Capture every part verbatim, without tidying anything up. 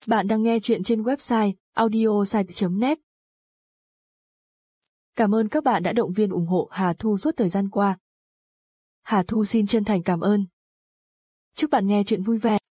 Bạn đang nghe chuyện trên website audiosite chấm net. Cảm ơn các bạn đã động viên ủng hộ Hà Thu suốt thời gian qua. Hà Thu xin chân thành cảm ơn. Chúc bạn nghe chuyện vui vẻ.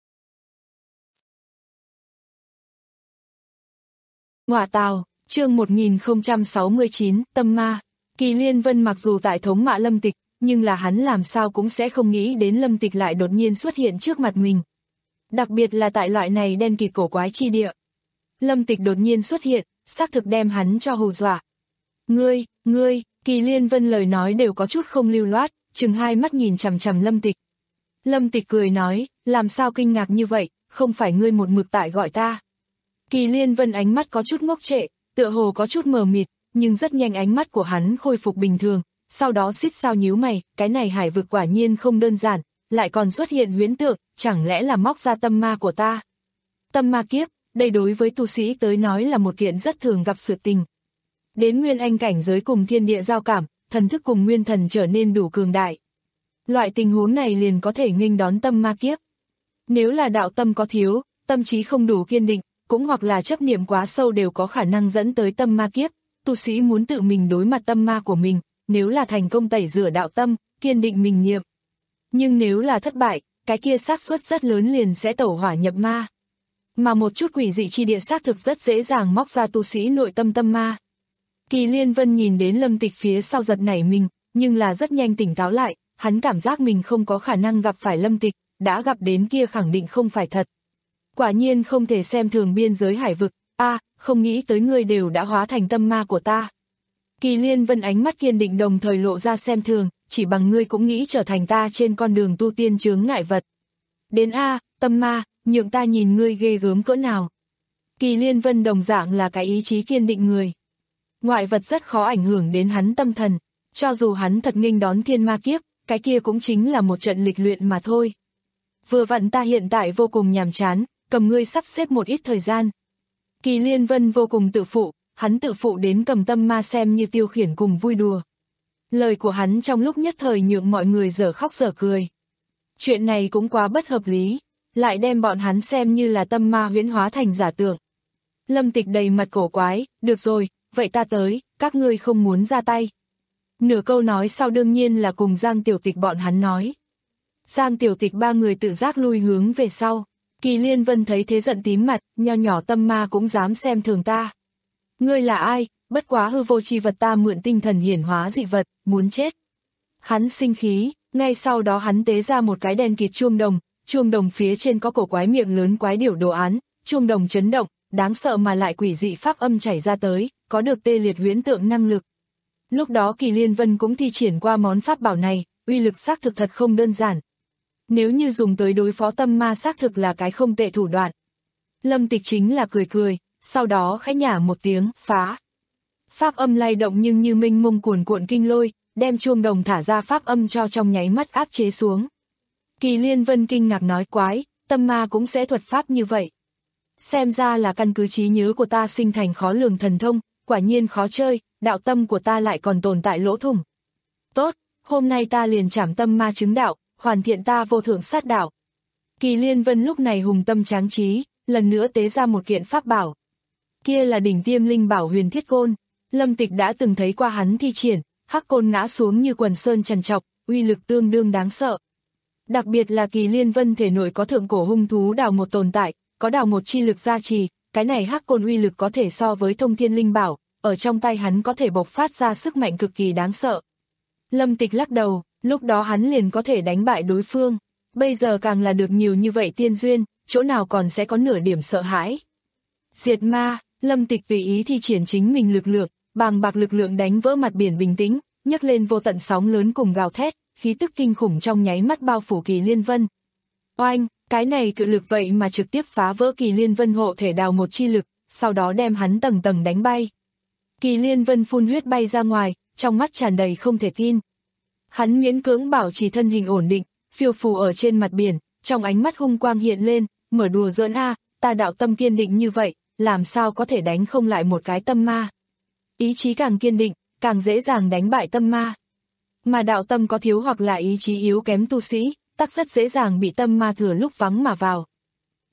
Ngọa Tào, chương một nghìn không trăm sáu mươi chín, Tâm Ma. Kỳ Liên Vân mặc dù tại thống mạ Lâm Tịch, nhưng là hắn làm sao cũng sẽ không nghĩ đến Lâm Tịch lại đột nhiên xuất hiện trước mặt mình. Đặc biệt là tại loại này đen kịt cổ quái chi địa. Lâm Tịch đột nhiên xuất hiện, xác thực đem hắn cho hù dọa. Ngươi, ngươi, Kỳ Liên Vân lời nói đều có chút không lưu loát, chừng hai mắt nhìn chằm chằm Lâm Tịch. Lâm Tịch cười nói, làm sao kinh ngạc như vậy, không phải ngươi một mực tại gọi ta. Kỳ Liên Vân ánh mắt có chút ngốc trệ, tựa hồ có chút mờ mịt, nhưng rất nhanh ánh mắt của hắn khôi phục bình thường, sau đó xít sao nhíu mày, cái này hải vực quả nhiên không đơn giản, lại còn xuất hiện huyễn tượng, chẳng lẽ là móc ra tâm ma của ta. Tâm ma kiếp, đây đối với tu sĩ tới nói là một kiện rất thường gặp sự tình. Đến nguyên anh cảnh giới cùng thiên địa giao cảm, thần thức cùng nguyên thần trở nên đủ cường đại. Loại tình huống này liền có thể nghênh đón tâm ma kiếp. Nếu là đạo tâm có thiếu, tâm trí không đủ kiên định, cũng hoặc là chấp niệm quá sâu đều có khả năng dẫn tới tâm ma kiếp. Tu sĩ muốn tự mình đối mặt tâm ma của mình, nếu là thành công tẩy rửa đạo tâm, kiên định mình niệm. Nhưng nếu là thất bại, cái kia xác suất rất lớn liền sẽ tẩu hỏa nhập ma. Mà một chút quỷ dị chi địa xác thực rất dễ dàng móc ra tu sĩ nội tâm tâm ma. Kỳ Liên Vân nhìn đến Lâm Tịch phía sau giật nảy mình, nhưng là rất nhanh tỉnh táo lại, hắn cảm giác mình không có khả năng gặp phải Lâm Tịch, đã gặp đến kia khẳng định không phải thật. Quả nhiên không thể xem thường biên giới hải vực, a à, không nghĩ tới ngươi đều đã hóa thành tâm ma của ta. Kỳ Liên Vân ánh mắt kiên định đồng thời lộ ra xem thường, chỉ bằng ngươi cũng nghĩ trở thành ta trên con đường tu tiên chướng ngại vật. Đến a à, tâm ma, nhượng ta nhìn ngươi ghê gớm cỡ nào. Kỳ Liên Vân đồng dạng là cái ý chí kiên định người. Ngoại vật rất khó ảnh hưởng đến hắn tâm thần, cho dù hắn thật nghênh đón thiên ma kiếp, cái kia cũng chính là một trận lịch luyện mà thôi. Vừa vặn ta hiện tại vô cùng nhàm chán, cầm ngươi sắp xếp một ít thời gian. Kỳ Liên Vân vô cùng tự phụ, hắn tự phụ đến cầm tâm ma xem như tiêu khiển cùng vui đùa. Lời của hắn trong lúc nhất thời nhượng mọi người dở khóc dở cười. Chuyện này cũng quá bất hợp lý, lại đem bọn hắn xem như là tâm ma huyễn hóa thành giả tượng. Lâm Tịch đầy mặt cổ quái, được rồi, vậy ta tới, các ngươi không muốn ra tay. Nửa câu nói sau đương nhiên là cùng Giang Tiểu Tịch bọn hắn nói. Giang Tiểu Tịch ba người tự giác lui hướng về sau. Kỳ Liên Vân thấy thế giận tím mặt, nho nhỏ tâm ma cũng dám xem thường ta. Ngươi là ai, bất quá hư vô chi vật ta mượn tinh thần hiển hóa dị vật, muốn chết. Hắn sinh khí, ngay sau đó hắn tế ra một cái đèn kịt chuông đồng, chuông đồng phía trên có cổ quái miệng lớn quái điểu đồ án, chuông đồng chấn động, đáng sợ mà lại quỷ dị pháp âm chảy ra tới, có được tê liệt huyễn tượng năng lực. Lúc đó Kỳ Liên Vân cũng thi triển qua món pháp bảo này, uy lực xác thực thật không đơn giản. Nếu như dùng tới đối phó tâm ma xác thực là cái không tệ thủ đoạn. Lâm Tịch chính là cười cười, sau đó khẽ nhả một tiếng, phá. Pháp âm lay động nhưng như mênh mông cuồn cuộn kinh lôi, đem chuông đồng thả ra pháp âm cho trong nháy mắt áp chế xuống. Kỳ Liên Vân kinh ngạc nói quái, tâm ma cũng sẽ thuật pháp như vậy. Xem ra là căn cứ trí nhớ của ta sinh thành khó lường thần thông, quả nhiên khó chơi, đạo tâm của ta lại còn tồn tại lỗ thủng. Tốt, hôm nay ta liền trảm tâm ma chứng đạo, hoàn thiện ta vô thượng sát đạo. Kỳ Liên Vân lúc này hùng tâm tráng trí, lần nữa tế ra một kiện pháp bảo. Kia là đỉnh tiêm linh bảo huyền thiết côn, Lâm Tịch đã từng thấy qua hắn thi triển, hắc côn ngã xuống như quần sơn trần trọc, uy lực tương đương đáng sợ. Đặc biệt là Kỳ Liên Vân thể nội có thượng cổ hung thú đào một tồn tại, có đào một chi lực gia trì, cái này hắc côn uy lực có thể so với thông thiên linh bảo, ở trong tay hắn có thể bộc phát ra sức mạnh cực kỳ đáng sợ. Lâm Tịch lắc đầu, lúc đó hắn liền có thể đánh bại đối phương, bây giờ càng là được nhiều như vậy tiên duyên, chỗ nào còn sẽ có nửa điểm sợ hãi. Diệt ma, Lâm Tịch tùy ý thi triển chính mình lực lượng, bàng bạc lực lượng đánh vỡ mặt biển bình tĩnh, nhấc lên vô tận sóng lớn cùng gào thét, khí tức kinh khủng trong nháy mắt bao phủ Kỳ Liên Vân. Oanh, cái này cự lực vậy mà trực tiếp phá vỡ Kỳ Liên Vân hộ thể đào một chi lực, sau đó đem hắn tầng tầng đánh bay. Kỳ Liên Vân phun huyết bay ra ngoài, trong mắt tràn đầy không thể tin. Hắn miễn cưỡng bảo trì thân hình ổn định, phiêu phù ở trên mặt biển, trong ánh mắt hung quang hiện lên, mở đùa giỡn a, ta đạo tâm kiên định như vậy, làm sao có thể đánh không lại một cái tâm ma. Ý chí càng kiên định, càng dễ dàng đánh bại tâm ma. Mà đạo tâm có thiếu hoặc là ý chí yếu kém tu sĩ, tắc rất dễ dàng bị tâm ma thừa lúc vắng mà vào.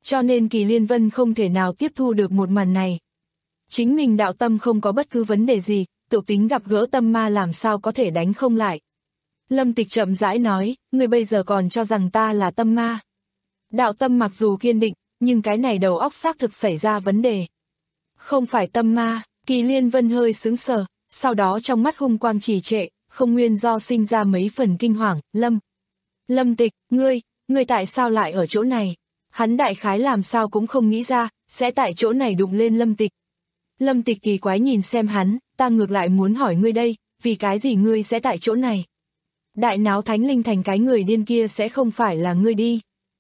cho nên Kỳ Liên Vân không thể nào tiếp thu được một màn này. Chính mình đạo tâm không có bất cứ vấn đề gì, tự tính gặp gỡ tâm ma làm sao có thể đánh không lại. Lâm Tịch chậm rãi nói, ngươi bây giờ còn cho rằng ta là tâm ma. Đạo tâm mặc dù kiên định, nhưng cái này đầu óc xác thực xảy ra vấn đề. Không phải tâm ma, Kỳ Liên Vân hơi sững sờ, sau đó trong mắt hung quang trì trệ, không nguyên do sinh ra mấy phần kinh hoàng, Lâm. Lâm Tịch, ngươi, ngươi tại sao lại ở chỗ này? Hắn đại khái làm sao cũng không nghĩ ra, sẽ tại chỗ này đụng lên Lâm Tịch. Lâm Tịch kỳ quái nhìn xem hắn, ta ngược lại muốn hỏi ngươi đây, vì cái gì ngươi sẽ tại chỗ này? Đại náo thánh linh thành cái người điên kia sẽ không phải là ngươi đi.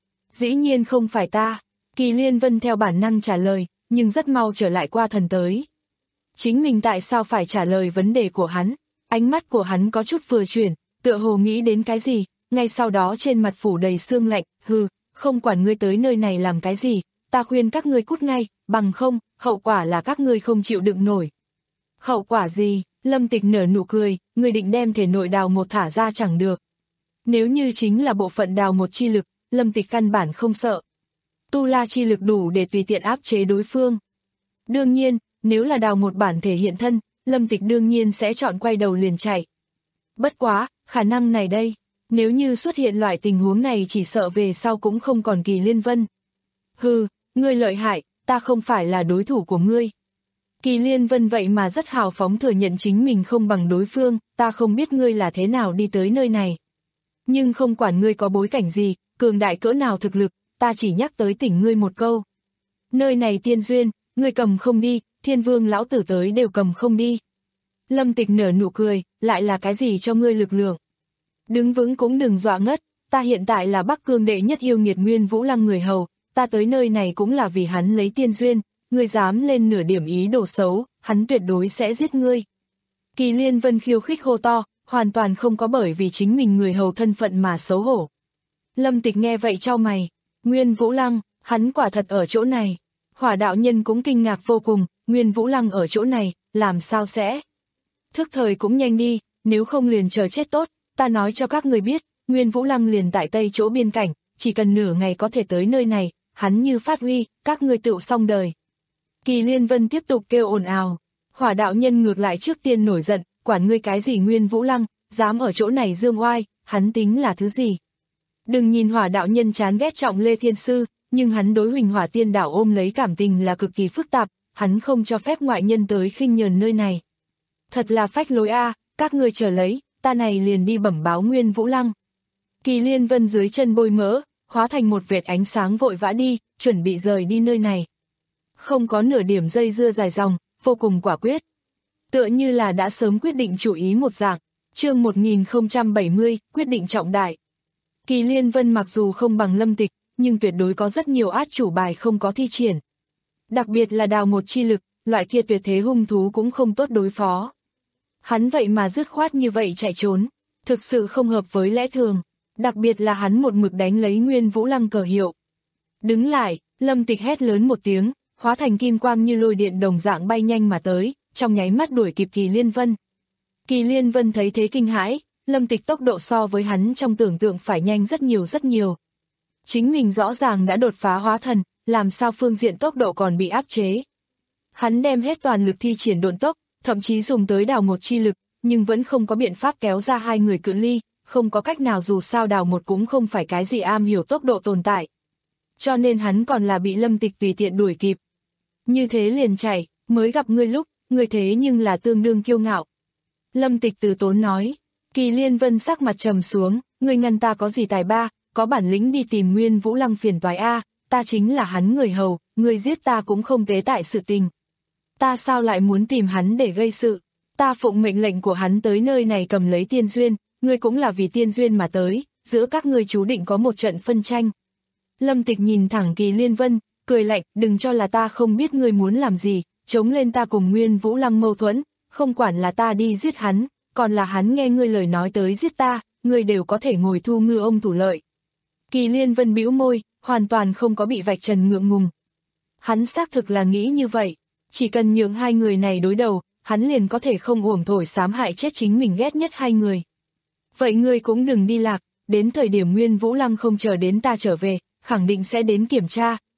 Dĩ nhiên không phải ta, Kỳ Liên Vân theo bản năng trả lời, nhưng rất mau trở lại qua thần tới. Chính mình tại sao phải trả lời vấn đề của hắn? Ánh mắt của hắn có chút vừa chuyển, tựa hồ nghĩ đến cái gì, ngay sau đó trên mặt phủ đầy sương lạnh, hừ, không quản ngươi tới nơi này làm cái gì, ta khuyên các ngươi cút ngay, bằng không, hậu quả là các ngươi không chịu đựng nổi. Hậu quả gì? Lâm Tịch nở nụ cười, ngươi định đem thể nội đào một thả ra chẳng được. Nếu như chính là bộ phận đào một chi lực, Lâm Tịch căn bản không sợ. Tu la chi lực đủ để tùy tiện áp chế đối phương. Đương nhiên, nếu là đào một bản thể hiện thân, Lâm Tịch đương nhiên sẽ chọn quay đầu liền chạy. Bất quá, khả năng này đây, nếu như xuất hiện loại tình huống này chỉ sợ về sau cũng không còn Kỳ Liên Vân. Hừ, ngươi lợi hại, ta không phải là đối thủ của ngươi. Kỳ Liên Vân vậy mà rất hào phóng thừa nhận chính mình không bằng đối phương, ta không biết ngươi là thế nào đi tới nơi này. Nhưng không quản ngươi có bối cảnh gì, cường đại cỡ nào thực lực, ta chỉ nhắc tới tỉnh ngươi một câu. Nơi này tiên duyên, ngươi cầm không đi, Thiên Vương lão tử tới đều cầm không đi. Lâm Tịch nở nụ cười, lại là cái gì cho ngươi lực lượng? Đứng vững cũng đừng dọa ngất, ta hiện tại là Bắc Cương đệ nhất yêu nghiệt Nguyên Vũ Lăng người hầu, ta tới nơi này cũng là vì hắn lấy tiên duyên, ngươi dám lên nửa điểm ý đồ xấu, hắn tuyệt đối sẽ giết ngươi. Kỳ Liên Vân khiêu khích hô to, hoàn toàn không có bởi vì chính mình người hầu thân phận mà xấu hổ. Lâm Tịch nghe vậy chau mày, Nguyên Vũ Lăng, hắn quả thật ở chỗ này. Hỏa đạo nhân cũng kinh ngạc vô cùng, Nguyên Vũ Lăng ở chỗ này, làm sao sẽ? Thức thời cũng nhanh đi, nếu không liền chờ chết tốt, ta nói cho các người biết, Nguyên Vũ Lăng liền tại tây chỗ biên cảnh, chỉ cần nửa ngày có thể tới nơi này, hắn như phát huy, các người tựu xong đời. Kỳ Liên Vân tiếp tục kêu ồn ào, hỏa đạo nhân ngược lại trước tiên nổi giận, quản ngươi cái gì Nguyên Vũ Lăng, dám ở chỗ này dương oai, hắn tính là thứ gì? Đừng nhìn hỏa đạo nhân chán ghét Trọng Lê Thiên Sư, nhưng hắn đối Huỳnh Hỏa Tiên Đảo ôm lấy cảm tình là cực kỳ phức tạp, hắn không cho phép ngoại nhân tới khinh nhờn nơi này. Thật là phách lối a, các ngươi chờ lấy, ta này liền đi bẩm báo Nguyên Vũ Lăng. Kỳ Liên Vân dưới chân bôi mỡ, hóa thành một vệt ánh sáng vội vã đi, chuẩn bị rời đi nơi này. Không có nửa điểm dây dưa dài dòng, vô cùng quả quyết. Tựa như là đã sớm quyết định chủ ý một dạng, chương một nghìn không trăm bảy mươi, quyết định trọng đại. Kỳ Liên Vân mặc dù không bằng Lâm Tịch, nhưng tuyệt đối có rất nhiều át chủ bài không có thi triển. Đặc biệt là đào một chi lực, loại kia tuyệt thế hung thú cũng không tốt đối phó. Hắn vậy mà dứt khoát như vậy chạy trốn, thực sự không hợp với lẽ thường, đặc biệt là hắn một mực đánh lấy Nguyên Vũ Lăng cờ hiệu. Đứng lại, Lâm Tịch hét lớn một tiếng, hóa thành kim quang như lôi điện đồng dạng bay nhanh mà tới, trong nháy mắt đuổi kịp Kỳ Liên Vân. Kỳ Liên Vân thấy thế kinh hãi, Lâm Tịch tốc độ so với hắn trong tưởng tượng phải nhanh rất nhiều rất nhiều. Chính mình rõ ràng đã đột phá hóa thần, làm sao phương diện tốc độ còn bị áp chế. Hắn đem hết toàn lực thi triển độn tốc, thậm chí dùng tới đào một chi lực, nhưng vẫn không có biện pháp kéo ra hai người cự ly, không có cách nào dù sao đào một cũng không phải cái gì am hiểu tốc độ tồn tại. Cho nên hắn còn là bị Lâm Tịch tùy tiện đuổi kịp. Như thế liền chạy, mới gặp ngươi lúc, ngươi thế nhưng là tương đương kiêu ngạo. Lâm Tịch từ tốn nói, Kỳ Liên Vân sắc mặt trầm xuống, ngươi ngăn ta có gì tài ba, có bản lĩnh đi tìm Nguyên Vũ Lăng phiền toái a, ta chính là hắn người hầu, ngươi giết ta cũng không tế tại sự tình. Ta sao lại muốn tìm hắn để gây sự, ta phụng mệnh lệnh của hắn tới nơi này cầm lấy tiên duyên, ngươi cũng là vì tiên duyên mà tới, giữa các ngươi chú định có một trận phân tranh. Lâm Tịch nhìn thẳng Kỳ Liên Vân, cười lạnh, đừng cho là ta không biết ngươi muốn làm gì, chống lên ta cùng Nguyên Vũ Lăng mâu thuẫn, không quản là ta đi giết hắn, còn là hắn nghe ngươi lời nói tới giết ta, ngươi đều có thể ngồi thu ngư ông thủ lợi. Kỳ Liên Vân bĩu môi, hoàn toàn không có bị vạch trần ngượng ngùng. Hắn xác thực là nghĩ như vậy, chỉ cần nhượng hai người này đối đầu, hắn liền có thể không uổng thổi xám hại chết chính mình ghét nhất hai người. Vậy ngươi cũng đừng đi lạc, đến thời điểm Nguyên Vũ Lăng không chờ đến ta trở về, khẳng định sẽ đến kiểm tra,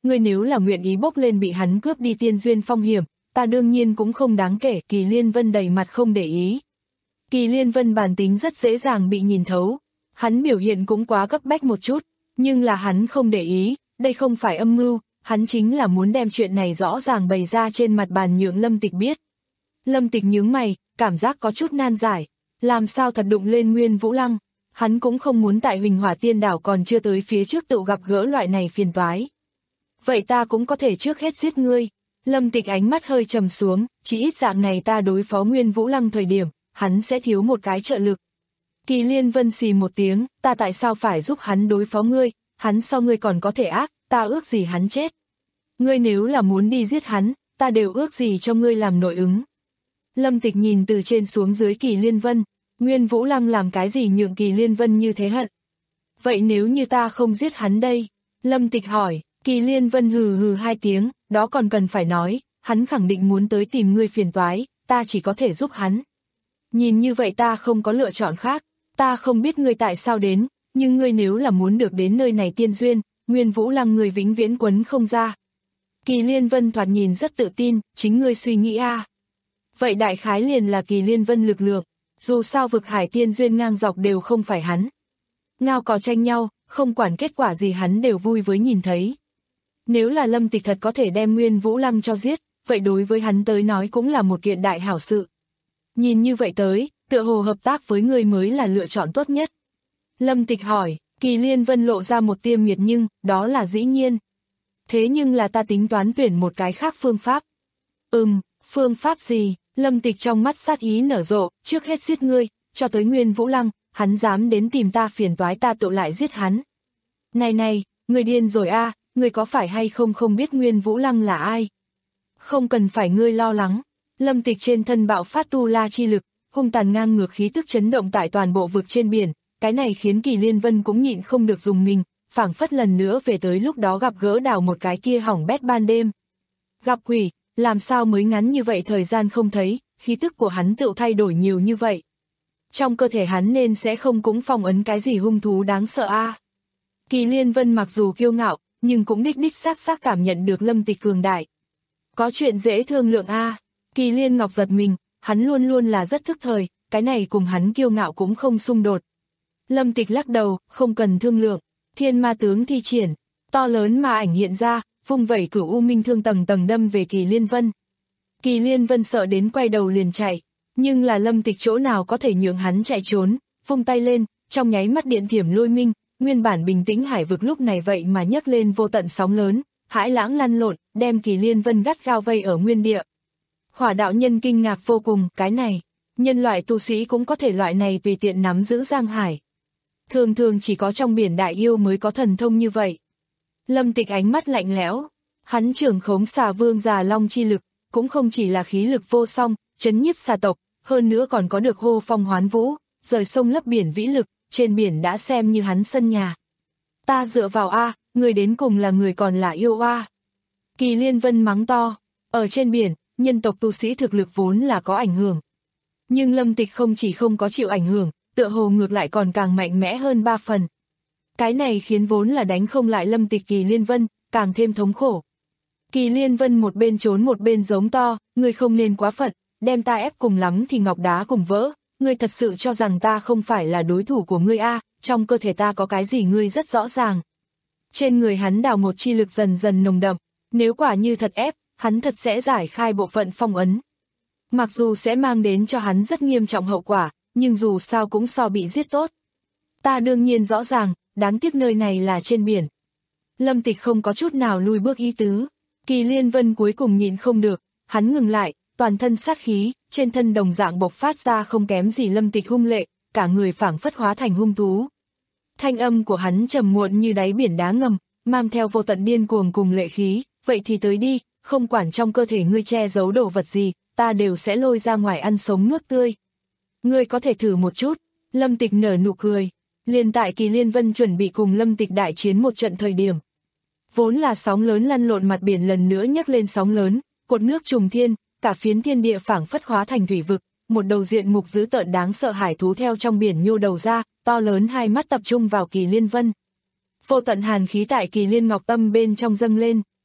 ngươi nếu là nguyện ý bốc lên bị hắn cướp đi tiên duyên phong hiểm, ta đương nhiên cũng không đáng kể. Kỳ Liên Vân đầy mặt không để ý. Kỳ Liên Vân bản tính rất dễ dàng bị nhìn thấu, hắn biểu hiện cũng quá cấp bách một chút, nhưng là hắn không để ý, đây không phải âm mưu, hắn chính là muốn đem chuyện này rõ ràng bày ra trên mặt bàn nhượng Lâm Tịch biết. Lâm Tịch nhướng mày, cảm giác có chút nan giải, làm sao thật đụng lên Nguyên Vũ Lăng, hắn cũng không muốn tại Huỳnh Hỏa Tiên Đảo còn chưa tới phía trước tự gặp gỡ loại này phiền toái. Vậy ta cũng có thể trước hết giết ngươi. Lâm Tịch ánh mắt hơi trầm xuống, chỉ ít dạng này ta đối phó Nguyên Vũ Lăng thời điểm, hắn sẽ thiếu một cái trợ lực. Kỳ Liên Vân xì một tiếng, ta tại sao phải giúp hắn đối phó ngươi, hắn so ngươi còn có thể ác, ta ước gì hắn chết. Ngươi nếu là muốn đi giết hắn, ta đều ước gì cho ngươi làm nội ứng. Lâm Tịch nhìn từ trên xuống dưới Kỳ Liên Vân, Nguyên Vũ Lăng làm cái gì nhượng Kỳ Liên Vân như thế hận. Vậy nếu như ta không giết hắn đây? Lâm Tịch hỏi. Kỳ Liên Vân hừ hừ hai tiếng, đó còn cần phải nói, hắn khẳng định muốn tới tìm ngươi phiền toái, ta chỉ có thể giúp hắn. Nhìn như vậy ta không có lựa chọn khác, ta không biết ngươi tại sao đến, nhưng ngươi nếu là muốn được đến nơi này tiên duyên, Nguyên Vũ Lăng người vĩnh viễn quấn không ra. Kỳ Liên Vân thoạt nhìn rất tự tin, chính ngươi suy nghĩ a. À. Vậy đại khái liền là Kỳ Liên Vân lực lượng, dù sao vực hải tiên duyên ngang dọc đều không phải hắn. Ngao cò tranh nhau, không quản kết quả gì hắn đều vui với nhìn thấy. Nếu là Lâm Tịch thật có thể đem Nguyên Vũ Lăng cho giết, vậy đối với hắn tới nói cũng là một kiện đại hảo sự. Nhìn như vậy tới, tựa hồ hợp tác với người mới là lựa chọn tốt nhất. Lâm Tịch hỏi, Kỳ Liên Vân lộ ra một tia miệt nhưng, đó là dĩ nhiên. Thế nhưng là ta tính toán tuyển một cái khác phương pháp. Ừm, phương pháp gì? Lâm Tịch trong mắt sát ý nở rộ, trước hết giết ngươi, cho tới Nguyên Vũ Lăng, hắn dám đến tìm ta phiền toái ta tự lại giết hắn. Này này, người điên rồi a, à, ngươi có phải hay không không biết Nguyên Vũ Lăng là ai? Không cần phải ngươi lo lắng. Lâm Tịch trên thân bạo phát tu la chi lực, hung tàn ngang ngược khí tức chấn động tại toàn bộ vực trên biển, cái này khiến Kỳ Liên Vân cũng nhịn không được dùng mình, phảng phất lần nữa về tới lúc đó gặp gỡ đào một cái kia hỏng bét ban đêm. Gặp quỷ, làm sao mới ngắn như vậy thời gian không thấy, khí tức của hắn tự thay đổi nhiều như vậy. Trong cơ thể hắn nên sẽ không cũng phong ấn cái gì hung thú đáng sợ a. À. Kỳ Liên Vân mặc dù kiêu ngạo, nhưng cũng đích đích xác xác cảm nhận được Lâm Tịch cường đại. Có chuyện dễ thương lượng a. À. Kỳ Liên Ngọc giật mình, hắn luôn luôn là rất thức thời, cái này cùng hắn kiêu ngạo cũng không xung đột. Lâm Tịch lắc đầu, không cần thương lượng, thiên ma tướng thi triển, to lớn ma ảnh hiện ra, vung vẩy cửu u minh thương tầng tầng đâm về Kỳ Liên Vân. Kỳ Liên Vân sợ đến quay đầu liền chạy, nhưng là Lâm Tịch chỗ nào có thể nhượng hắn chạy trốn, vung tay lên, trong nháy mắt điện thiểm lôi minh, nguyên bản bình tĩnh hải vực lúc này vậy mà nhấc lên vô tận sóng lớn, hãi lãng lăn lộn, đem Kỳ Liên Vân gắt gao vây ở nguyên địa. Hỏa đạo nhân kinh ngạc vô cùng, cái này, nhân loại tu sĩ cũng có thể loại này tùy tiện nắm giữ giang hải. Thường thường chỉ có trong biển đại yêu mới có thần thông như vậy. Lâm Tịch ánh mắt lạnh lẽo, hắn trưởng khống xà vương già long chi lực, cũng không chỉ là khí lực vô song, chấn nhiếp xà tộc, hơn nữa còn có được hô phong hoán vũ, rời sông lấp biển vĩ lực, trên biển đã xem như hắn sân nhà. Ta dựa vào a, người đến cùng là người còn là yêu a. Kỳ Liên Vân mắng to, ở trên biển, nhân tộc tu sĩ thực lực vốn là có ảnh hưởng. Nhưng Lâm Tịch không chỉ không có chịu ảnh hưởng, tựa hồ ngược lại còn càng mạnh mẽ hơn ba phần. Cái này khiến vốn là đánh không lại Lâm Tịch Kỳ Liên Vân, càng thêm thống khổ. Kỳ Liên Vân một bên trốn một bên giống to, ngươi không nên quá phận, đem ta ép cùng lắm thì ngọc đá cùng vỡ, ngươi thật sự cho rằng ta không phải là đối thủ của ngươi a, à, trong cơ thể ta có cái gì ngươi rất rõ ràng. Trên người hắn đào một chi lực dần dần nồng đậm, nếu quả như thật ép, hắn thật sẽ giải khai bộ phận phong ấn. Mặc dù sẽ mang đến cho hắn rất nghiêm trọng hậu quả, nhưng dù sao cũng so bị giết tốt. Ta đương nhiên rõ ràng, đáng tiếc nơi này là trên biển. Lâm Tịch không có chút nào lùi bước ý tứ. Kỳ Liên Vân cuối cùng nhịn không được, hắn ngừng lại, toàn thân sát khí, trên thân đồng dạng bộc phát ra không kém gì Lâm Tịch hung lệ, cả người phảng phất hóa thành hung thú. Thanh âm của hắn trầm muộn như đáy biển đá ngầm, mang theo vô tận điên cuồng cùng lệ khí, vậy thì tới đi, không quản trong cơ thể ngươi che giấu đồ vật gì, ta đều sẽ lôi ra ngoài ăn sống nuốt tươi. Ngươi có thể thử một chút. Lâm Tịch nở nụ cười. Liền tại Kỳ Liên Vân chuẩn bị cùng Lâm Tịch đại chiến một trận thời điểm. Vốn là sóng lớn lăn lộn mặt biển lần nữa nhấc lên sóng lớn, cột nước trùng thiên, cả phiến thiên địa phảng phất hóa thành thủy vực, một đầu diện mục dữ tợn đáng sợ hải thú theo trong biển nhô đầu ra, to lớn hai mắt tập trung vào Kỳ Liên Vân. Vô tận hàn khí tại Kỳ Liên Ngọc Tâm bên trong dâng lên,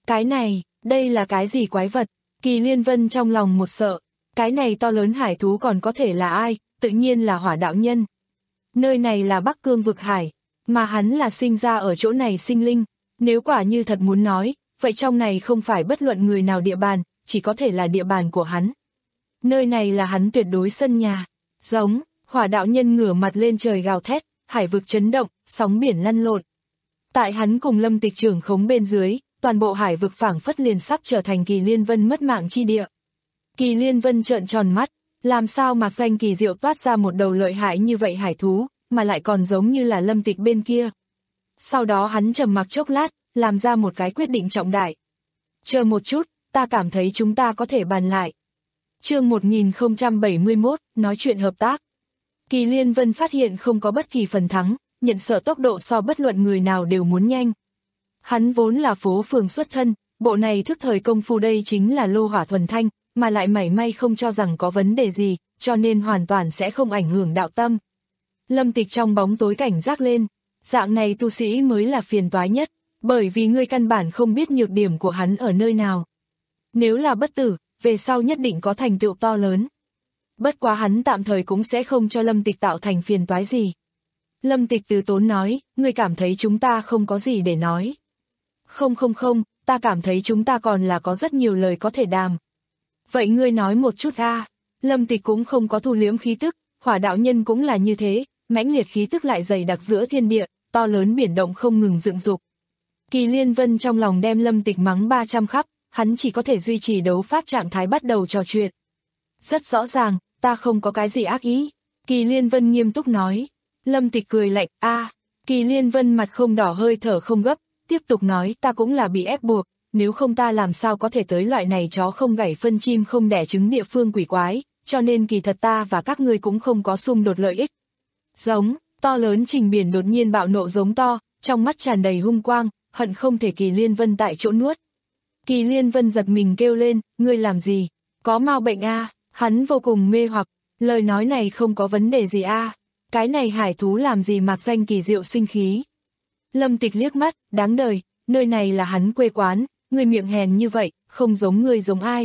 Cái này, đây là cái gì quái vật? Kỳ Liên Vân trong lòng một sợ, cái này to lớn hải thú còn có thể là ai, tự nhiên là Hỏa đạo nhân. Nơi này là Bắc Cương vực hải, mà hắn là sinh ra ở chỗ này sinh linh, nếu quả như thật muốn nói, vậy trong này không phải bất luận người nào địa bàn, chỉ có thể là địa bàn của hắn. Nơi này là hắn tuyệt đối sân nhà. Giống, Hỏa đạo nhân ngửa mặt lên trời gào thét, hải vực chấn động, sóng biển lăn lộn. Tại hắn cùng Lâm Tịch trưởng khống bên dưới, toàn bộ hải vực phảng phất liền sắp trở thành Kỳ Liên Vân mất mạng chi địa. Kỳ Liên Vân trợn tròn mắt, làm sao mạc danh kỳ diệu toát ra một đầu lợi hại như vậy hải thú, mà lại còn giống như là Lâm Tịch bên kia. Sau đó hắn trầm mặc chốc lát, làm ra một cái quyết định trọng đại. Chờ một chút, ta cảm thấy chúng ta có thể bàn lại. Chương một nghìn không trăm bảy mươi mốt, nói chuyện hợp tác. Kỳ Liên Vân phát hiện không có bất kỳ phần thắng, nhận sợ tốc độ so bất luận người nào đều muốn nhanh. Hắn vốn là phố phường xuất thân, bộ này thức thời công phu đây chính là lô hỏa thuần thanh, mà lại mảy may không cho rằng có vấn đề gì, cho nên hoàn toàn sẽ không ảnh hưởng đạo tâm. Lâm Tịch trong bóng tối cảnh giác lên, dạng này tu sĩ mới là phiền toái nhất, bởi vì ngươi căn bản không biết nhược điểm của hắn ở nơi nào. Nếu là bất tử, về sau nhất định có thành tựu to lớn. Bất quá hắn tạm thời cũng sẽ không cho Lâm Tịch tạo thành phiền toái gì. Lâm Tịch từ tốn nói, ngươi cảm thấy chúng ta không có gì để nói. Không không không, ta cảm thấy chúng ta còn là có rất nhiều lời có thể đàm. Vậy ngươi nói một chút a. Lâm Tịch cũng không có thu liếm khí tức, Hỏa đạo nhân cũng là như thế, mãnh liệt khí tức lại dày đặc giữa thiên địa, to lớn biển động không ngừng dựng dục. Kỳ Liên Vân trong lòng đem Lâm Tịch mắng ba trăm khắp, hắn chỉ có thể duy trì đấu pháp trạng thái bắt đầu trò chuyện. Rất rõ ràng, ta không có cái gì ác ý. Kỳ Liên Vân nghiêm túc nói. Lâm Tịch cười lạnh, a. Kỳ Liên Vân mặt không đỏ hơi thở không gấp, tiếp tục nói, ta cũng là bị ép buộc, nếu không ta làm sao có thể tới loại này chó không gảy phân chim không đẻ trứng địa phương quỷ quái, cho nên kỳ thật ta và các ngươi cũng không có xung đột lợi ích. Giống, to lớn trình biển đột nhiên bạo nộ giống to, trong mắt tràn đầy hung quang, hận không thể Kỳ Liên Vân tại chỗ nuốt. Kỳ Liên Vân giật mình kêu lên, ngươi làm gì? Có mau bệnh a? Hắn vô cùng mê hoặc, lời nói này không có vấn đề gì a? Cái này hải thú làm gì mạc danh kỳ diệu sinh khí? Lâm Tịch liếc mắt, đáng đời, nơi này là hắn quê quán, ngươi miệng hèn như vậy, không giống ngươi giống ai.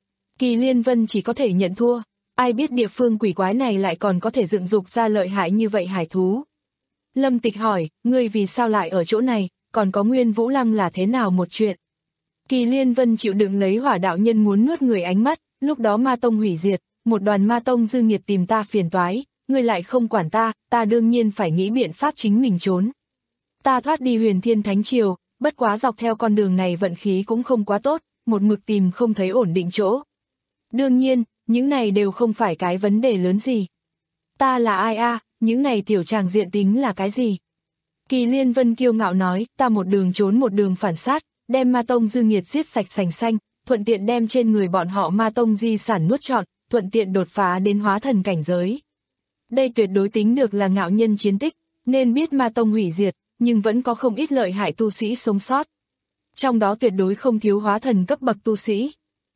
Kỳ Liên Vân chỉ có thể nhận thua, ai biết địa phương quỷ quái này lại còn có thể dựng dục ra lợi hại như vậy hải thú. Lâm Tịch hỏi, ngươi vì sao lại ở chỗ này, còn có Nguyên Vũ Lăng là thế nào một chuyện? Kỳ Liên Vân chịu đựng lấy Hỏa đạo nhân muốn nuốt người ánh mắt, lúc đó ma tông hủy diệt, một đoàn ma tông dư nghiệt tìm ta phiền toái, ngươi lại không quản ta, ta đương nhiên phải nghĩ biện pháp chính mình trốn. Ta thoát đi Huyền Thiên Thánh Triều, bất quá dọc theo con đường này vận khí cũng không quá tốt, một mực tìm không thấy ổn định chỗ. Đương nhiên, những này đều không phải cái vấn đề lớn gì. Ta là ai a, những này tiểu tràng diện tính là cái gì? Kỳ Liên Vân kiêu ngạo nói, ta một đường trốn một đường phản sát, đem ma tông dư nghiệt giết sạch sành xanh, thuận tiện đem trên người bọn họ ma tông di sản nuốt trọn, thuận tiện đột phá đến hóa thần cảnh giới. Đây tuyệt đối tính được là ngạo nhân chiến tích, nên biết ma tông hủy diệt, nhưng vẫn có không ít lợi hại tu sĩ sống sót. Trong đó tuyệt đối không thiếu hóa thần cấp bậc tu sĩ.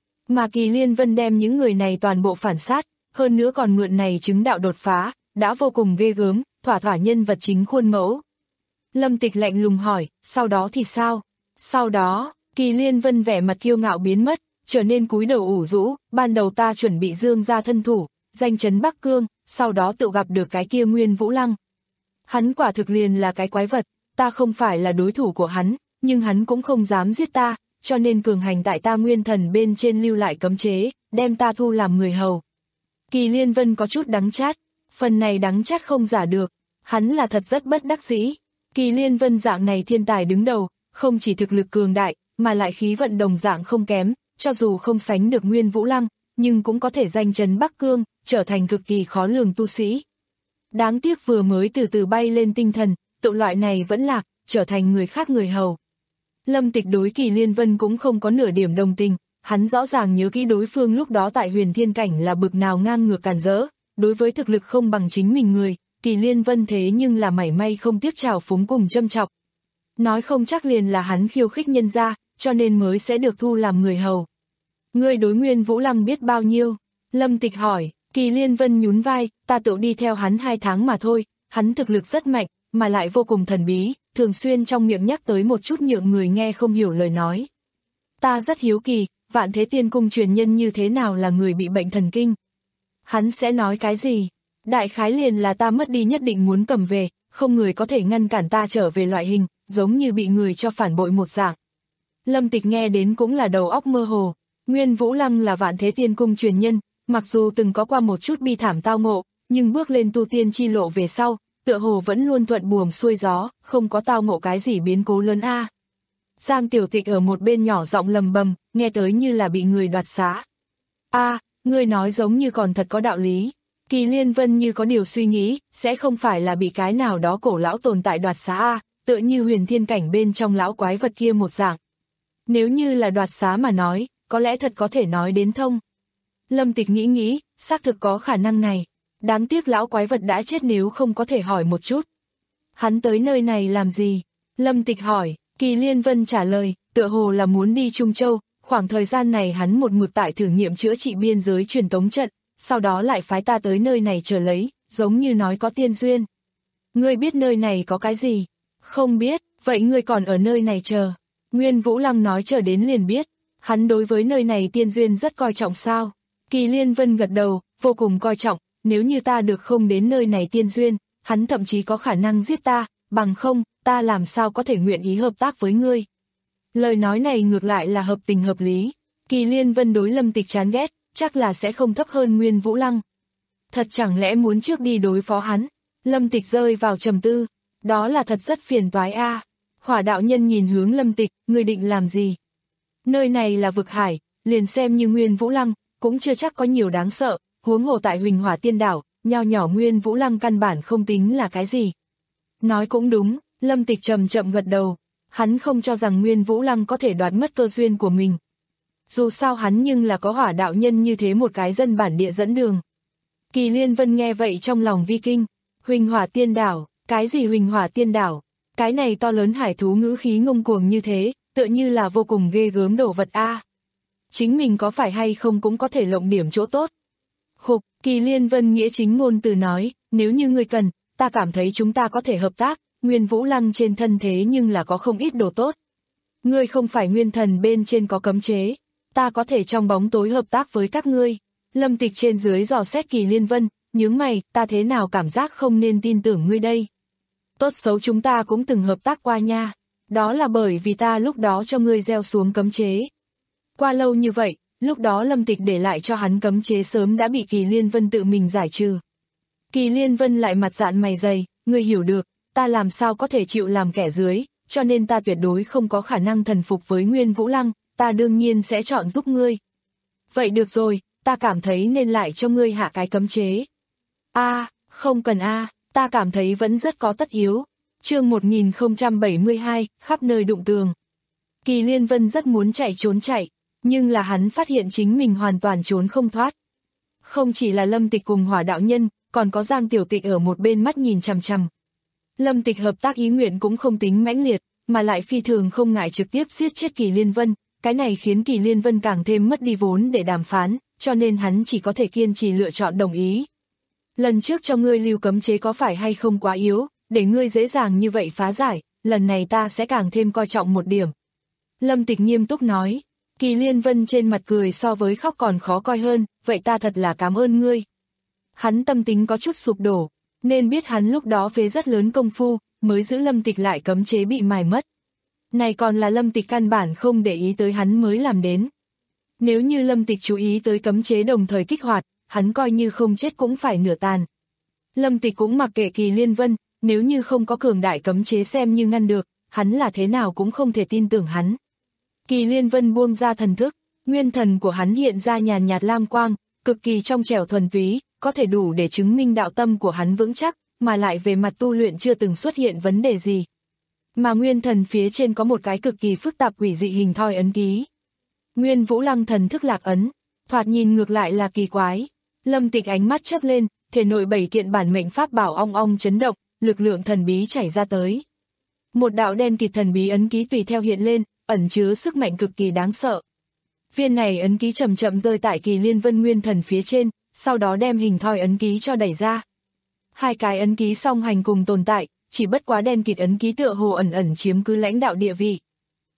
Mà Kỳ Liên Vân đem những người này toàn bộ phản sát, hơn nữa còn mượn này chứng đạo đột phá, đã vô cùng ghê gớm, thỏa thỏa nhân vật chính khuôn mẫu. Lâm Tịch lạnh lùng hỏi, sau đó thì sao? Sau đó, Kỳ Liên Vân vẻ mặt kiêu ngạo biến mất, trở nên cúi đầu ủ rũ, ban đầu ta chuẩn bị dương ra thân thủ, danh chấn Bắc Cương, sau đó tự gặp được cái kia Nguyên Vũ Lăng. Hắn quả thực liền là cái quái vật, ta không phải là đối thủ của hắn, nhưng hắn cũng không dám giết ta, cho nên cường hành tại ta nguyên thần bên trên lưu lại cấm chế, đem ta thu làm người hầu. Kỳ Liên Vân có chút đắng chát, phần này đắng chát không giả được, hắn là thật rất bất đắc dĩ. Kỳ Liên Vân dạng này thiên tài đứng đầu, không chỉ thực lực cường đại, mà lại khí vận đồng dạng không kém, cho dù không sánh được Nguyên Vũ Lăng, nhưng cũng có thể danh chấn Bắc Cương, trở thành cực kỳ khó lường tu sĩ. Đáng tiếc vừa mới từ từ bay lên tinh thần, tự loại này vẫn lạc, trở thành người khác người hầu. Lâm Tịch đối Kỳ Liên Vân cũng không có nửa điểm đồng tình, hắn rõ ràng nhớ kỹ đối phương lúc đó tại Huyền Thiên Cảnh là bực nào ngang ngược càn rỡ, đối với thực lực không bằng chính mình người, Kỳ Liên Vân thế nhưng là mảy may không tiếc trào phúng cùng châm chọc. Nói không chắc liền là hắn khiêu khích nhân ra, cho nên mới sẽ được thu làm người hầu. Ngươi đối Nguyên Vũ Lăng biết bao nhiêu? Lâm Tịch hỏi. Kỳ Liên Vân nhún vai, ta tự đi theo hắn hai tháng mà thôi, hắn thực lực rất mạnh, mà lại vô cùng thần bí, thường xuyên trong miệng nhắc tới một chút nhượng người nghe không hiểu lời nói. Ta rất hiếu kỳ, Vạn Thế Tiên Cung truyền nhân như thế nào là người bị bệnh thần kinh. Hắn sẽ nói cái gì? Đại khái liền là ta mất đi nhất định muốn cầm về, không người có thể ngăn cản ta trở về loại hình, giống như bị người cho phản bội một dạng. Lâm Tịch nghe đến cũng là đầu óc mơ hồ. Nguyên Vũ Lăng là Vạn Thế Tiên Cung truyền nhân, mặc dù từng có qua một chút bi thảm tao ngộ, nhưng bước lên tu tiên chi lộ về sau, tựa hồ vẫn luôn thuận buồm xuôi gió, không có tao ngộ cái gì biến cố lớn a. Giang Tiểu Tịch ở một bên nhỏ giọng lầm bầm, nghe tới như là bị người đoạt xá. A, ngươi nói giống như còn thật có đạo lý. Kỳ Liên Vân như có điều suy nghĩ, sẽ không phải là bị cái nào đó cổ lão tồn tại đoạt xá a, tựa như huyền thiên cảnh bên trong lão quái vật kia một dạng. Nếu như là đoạt xá mà nói, có lẽ thật có thể nói đến thông. Lâm Tịch nghĩ nghĩ, xác thực có khả năng này. Đáng tiếc lão quái vật đã chết, nếu không có thể hỏi một chút. Hắn tới nơi này làm gì? Lâm Tịch hỏi. Kỳ Liên Vân trả lời, tựa hồ là muốn đi Trung Châu, khoảng thời gian này hắn một mực tại thử nghiệm chữa trị biên giới truyền tống trận, sau đó lại phái ta tới nơi này chờ lấy, giống như nói có tiên duyên. Ngươi biết nơi này có cái gì? Không biết, vậy ngươi còn ở nơi này chờ. Nguyên Vũ Lăng nói chờ đến liền biết, hắn đối với nơi này tiên duyên rất coi trọng sao? Kỳ Liên Vân gật đầu, vô cùng coi trọng, nếu như ta được không đến nơi này tiên duyên, hắn thậm chí có khả năng giết ta, bằng không, ta làm sao có thể nguyện ý hợp tác với ngươi. Lời nói này ngược lại là hợp tình hợp lý. Kỳ Liên Vân đối Lâm Tịch chán ghét, chắc là sẽ không thấp hơn Nguyên Vũ Lăng. Thật chẳng lẽ muốn trước đi đối phó hắn? Lâm Tịch rơi vào trầm tư, đó là thật rất phiền toái a. Hỏa đạo nhân nhìn hướng Lâm Tịch, ngươi định làm gì? Nơi này là vực hải, liền xem như Nguyên Vũ Lăng, cũng chưa chắc có nhiều đáng sợ, huống hồ tại Huỳnh Hỏa Tiên Đảo, nho nhỏ Nguyên Vũ Lăng căn bản không tính là cái gì. Nói cũng đúng, Lâm Tịch chậm chậm gật đầu, hắn không cho rằng Nguyên Vũ Lăng có thể đoạt mất cơ duyên của mình. Dù sao hắn nhưng là có hỏa đạo nhân như thế một cái dân bản địa dẫn đường. Kỳ Liên Vân nghe vậy trong lòng vi kinh, Huỳnh Hỏa Tiên Đảo, cái gì Huỳnh Hỏa Tiên Đảo, cái này to lớn hải thú ngữ khí ngông cuồng như thế, tựa như là vô cùng ghê gớm đồ vật a. Chính mình có phải hay không cũng có thể lộng điểm chỗ tốt. Khục, Kỳ Liên Vân nghĩa chính ngôn từ nói, nếu như ngươi cần, ta cảm thấy chúng ta có thể hợp tác, Nguyên Vũ Lăng trên thân thế nhưng là có không ít đồ tốt. Ngươi không phải nguyên thần bên trên có cấm chế, ta có thể trong bóng tối hợp tác với các ngươi. Lâm Tịch trên dưới dò xét Kỳ Liên Vân, nhướng mày, ta thế nào cảm giác không nên tin tưởng ngươi đây. Tốt xấu chúng ta cũng từng hợp tác qua nha, đó là bởi vì ta lúc đó cho ngươi gieo xuống cấm chế. Qua lâu như vậy, lúc đó Lâm Tịch để lại cho hắn cấm chế sớm đã bị Kỳ Liên Vân tự mình giải trừ. Kỳ Liên Vân lại mặt dạn mày dày, ngươi hiểu được, ta làm sao có thể chịu làm kẻ dưới, cho nên ta tuyệt đối không có khả năng thần phục với Nguyên Vũ Lăng, ta đương nhiên sẽ chọn giúp ngươi. Vậy được rồi, ta cảm thấy nên lại cho ngươi hạ cái cấm chế. A, à, không cần a, à, ta cảm thấy vẫn rất có tất yếu. Chương một nghìn không trăm bảy mươi hai, khắp nơi đụng tường. Kỳ Liên Vân rất muốn chạy trốn chạy, nhưng là hắn phát hiện chính mình hoàn toàn trốn không thoát. Không chỉ là Lâm Tịch cùng hỏa đạo nhân, còn có Giang Tiểu Tịch ở một bên mắt nhìn chằm chằm. Lâm Tịch hợp tác ý nguyện cũng không tính mãnh liệt, mà lại phi thường không ngại trực tiếp giết chết Kỳ Liên Vân, cái này khiến Kỳ Liên Vân càng thêm mất đi vốn để đàm phán, cho nên hắn chỉ có thể kiên trì lựa chọn đồng ý. Lần trước cho ngươi lưu cấm chế có phải hay không quá yếu, để ngươi dễ dàng như vậy phá giải, lần này ta sẽ càng thêm coi trọng một điểm. Lâm Tịch nghiêm túc nói. Kỳ Liên Vân trên mặt cười so với khóc còn khó coi hơn, vậy ta thật là cảm ơn ngươi. Hắn tâm tính có chút sụp đổ, nên biết hắn lúc đó phế rất lớn công phu, mới giữ Lâm Tịch lại cấm chế bị mài mất. Này còn là Lâm Tịch căn bản không để ý tới hắn mới làm đến. Nếu như Lâm Tịch chú ý tới cấm chế đồng thời kích hoạt, hắn coi như không chết cũng phải nửa tàn. Lâm Tịch cũng mặc kệ Kỳ Liên Vân, nếu như không có cường đại cấm chế xem như ngăn được, hắn là thế nào cũng không thể tin tưởng hắn. Kỳ Liên Vân buông ra thần thức, nguyên thần của hắn hiện ra nhàn nhạt lam quang, cực kỳ trong trẻo thuần túy, có thể đủ để chứng minh đạo tâm của hắn vững chắc, mà lại về mặt tu luyện chưa từng xuất hiện vấn đề gì. Mà nguyên thần phía trên có một cái cực kỳ phức tạp quỷ dị hình thoi ấn ký. Nguyên Vũ Lăng thần thức lạc ấn, thoạt nhìn ngược lại là kỳ quái. Lâm Tịch ánh mắt chớp lên, thể nội bảy kiện bản mệnh pháp bảo ong ong chấn động, lực lượng thần bí chảy ra tới. Một đạo đen kịt thần bí ấn ký tùy theo hiện lên, ẩn chứa sức mạnh cực kỳ đáng sợ. Viên này ấn ký chậm chậm rơi tại Kỳ Liên Vân nguyên thần phía trên, sau đó đem hình thoi ấn ký cho đẩy ra. Hai cái ấn ký song hành cùng tồn tại, chỉ bất quá đen kịt ấn ký tựa hồ ẩn ẩn chiếm cứ lãnh đạo địa vị.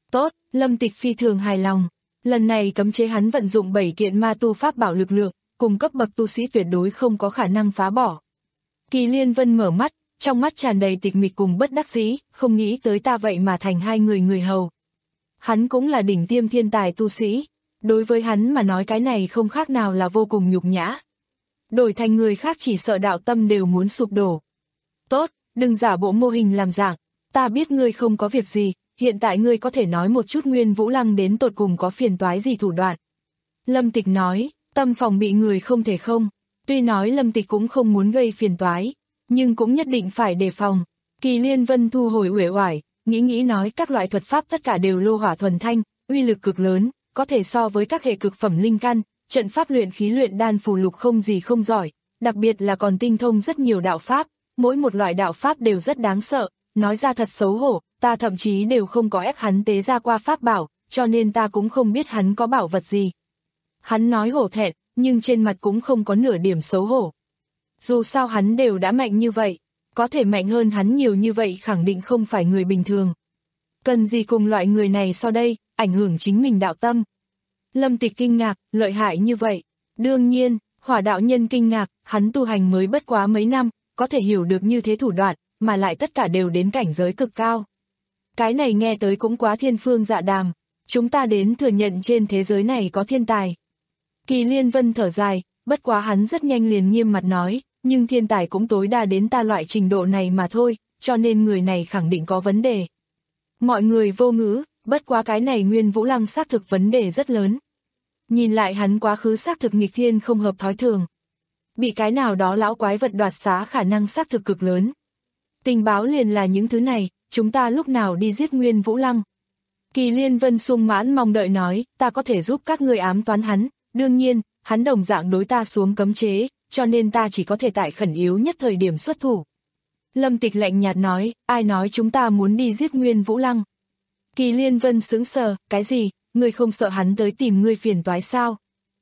Tốt, Lâm Tịch phi thường hài lòng. Lần này cấm chế hắn vận dụng bảy kiện ma tu pháp bảo lực lượng, cùng cấp bậc tu sĩ tuyệt đối không có khả năng phá bỏ. Kỳ Liên Vân mở mắt, trong mắt tràn đầy tịch mịch cùng bất đắc dĩ, không nghĩ tới ta vậy mà thành hai người người hầu. Hắn cũng là đỉnh tiêm thiên tài tu sĩ, đối với hắn mà nói cái này không khác nào là vô cùng nhục nhã. Đổi thành người khác chỉ sợ đạo tâm đều muốn sụp đổ. Tốt, đừng giả bộ mô hình làm dạng, ta biết ngươi không có việc gì, hiện tại ngươi có thể nói một chút Nguyên Vũ Lăng đến tột cùng có phiền toái gì thủ đoạn. Lâm Tịch nói, tâm phòng bị người không thể không, tuy nói Lâm Tịch cũng không muốn gây phiền toái, nhưng cũng nhất định phải đề phòng. Kỳ Liên Vân thu hồi uể oải, nghĩ nghĩ nói các loại thuật pháp tất cả đều lô hỏa thuần thanh, uy lực cực lớn, có thể so với các hệ cực phẩm linh căn, trận pháp luyện khí luyện đan phù lục không gì không giỏi, đặc biệt là còn tinh thông rất nhiều đạo pháp, mỗi một loại đạo pháp đều rất đáng sợ, nói ra thật xấu hổ, ta thậm chí đều không có ép hắn tế ra qua pháp bảo, cho nên ta cũng không biết hắn có bảo vật gì. Hắn nói hổ thẹn, nhưng trên mặt cũng không có nửa điểm xấu hổ. Dù sao hắn đều đã mạnh như vậy, có thể mạnh hơn hắn nhiều như vậy khẳng định không phải người bình thường. Cần gì cùng loại người này sau đây, ảnh hưởng chính mình đạo tâm. Lâm Tịch kinh ngạc, lợi hại như vậy. Đương nhiên, Hỏa đạo nhân kinh ngạc, hắn tu hành mới bất quá mấy năm, có thể hiểu được như thế thủ đoạn, mà lại tất cả đều đến cảnh giới cực cao. Cái này nghe tới cũng quá thiên phương dạ đàm, chúng ta đến thừa nhận trên thế giới này có thiên tài. Kỳ Liên Vân thở dài, bất quá hắn rất nhanh liền nghiêm mặt nói, nhưng thiên tài cũng tối đa đến ta loại trình độ này mà thôi, cho nên người này khẳng định có vấn đề. Mọi người vô ngữ, bất quá cái này Nguyên Vũ Lăng xác thực vấn đề rất lớn. Nhìn lại hắn quá khứ xác thực nghịch thiên không hợp thói thường. Bị cái nào đó lão quái vật đoạt xá khả năng xác thực cực lớn. Tình báo liền là những thứ này, chúng ta lúc nào đi giết Nguyên Vũ Lăng. Kỳ Liên Vân sung mãn mong đợi nói, ta có thể giúp các người ám toán hắn, đương nhiên, hắn đồng dạng đối ta xuống cấm chế, cho nên ta chỉ có thể tại khẩn yếu nhất thời điểm xuất thủ. Lâm Tịch lạnh nhạt nói, ai nói chúng ta muốn đi giết Nguyên Vũ Lăng. Kỳ Liên Vân sững sờ, cái gì, ngươi không sợ hắn tới tìm ngươi phiền toái sao?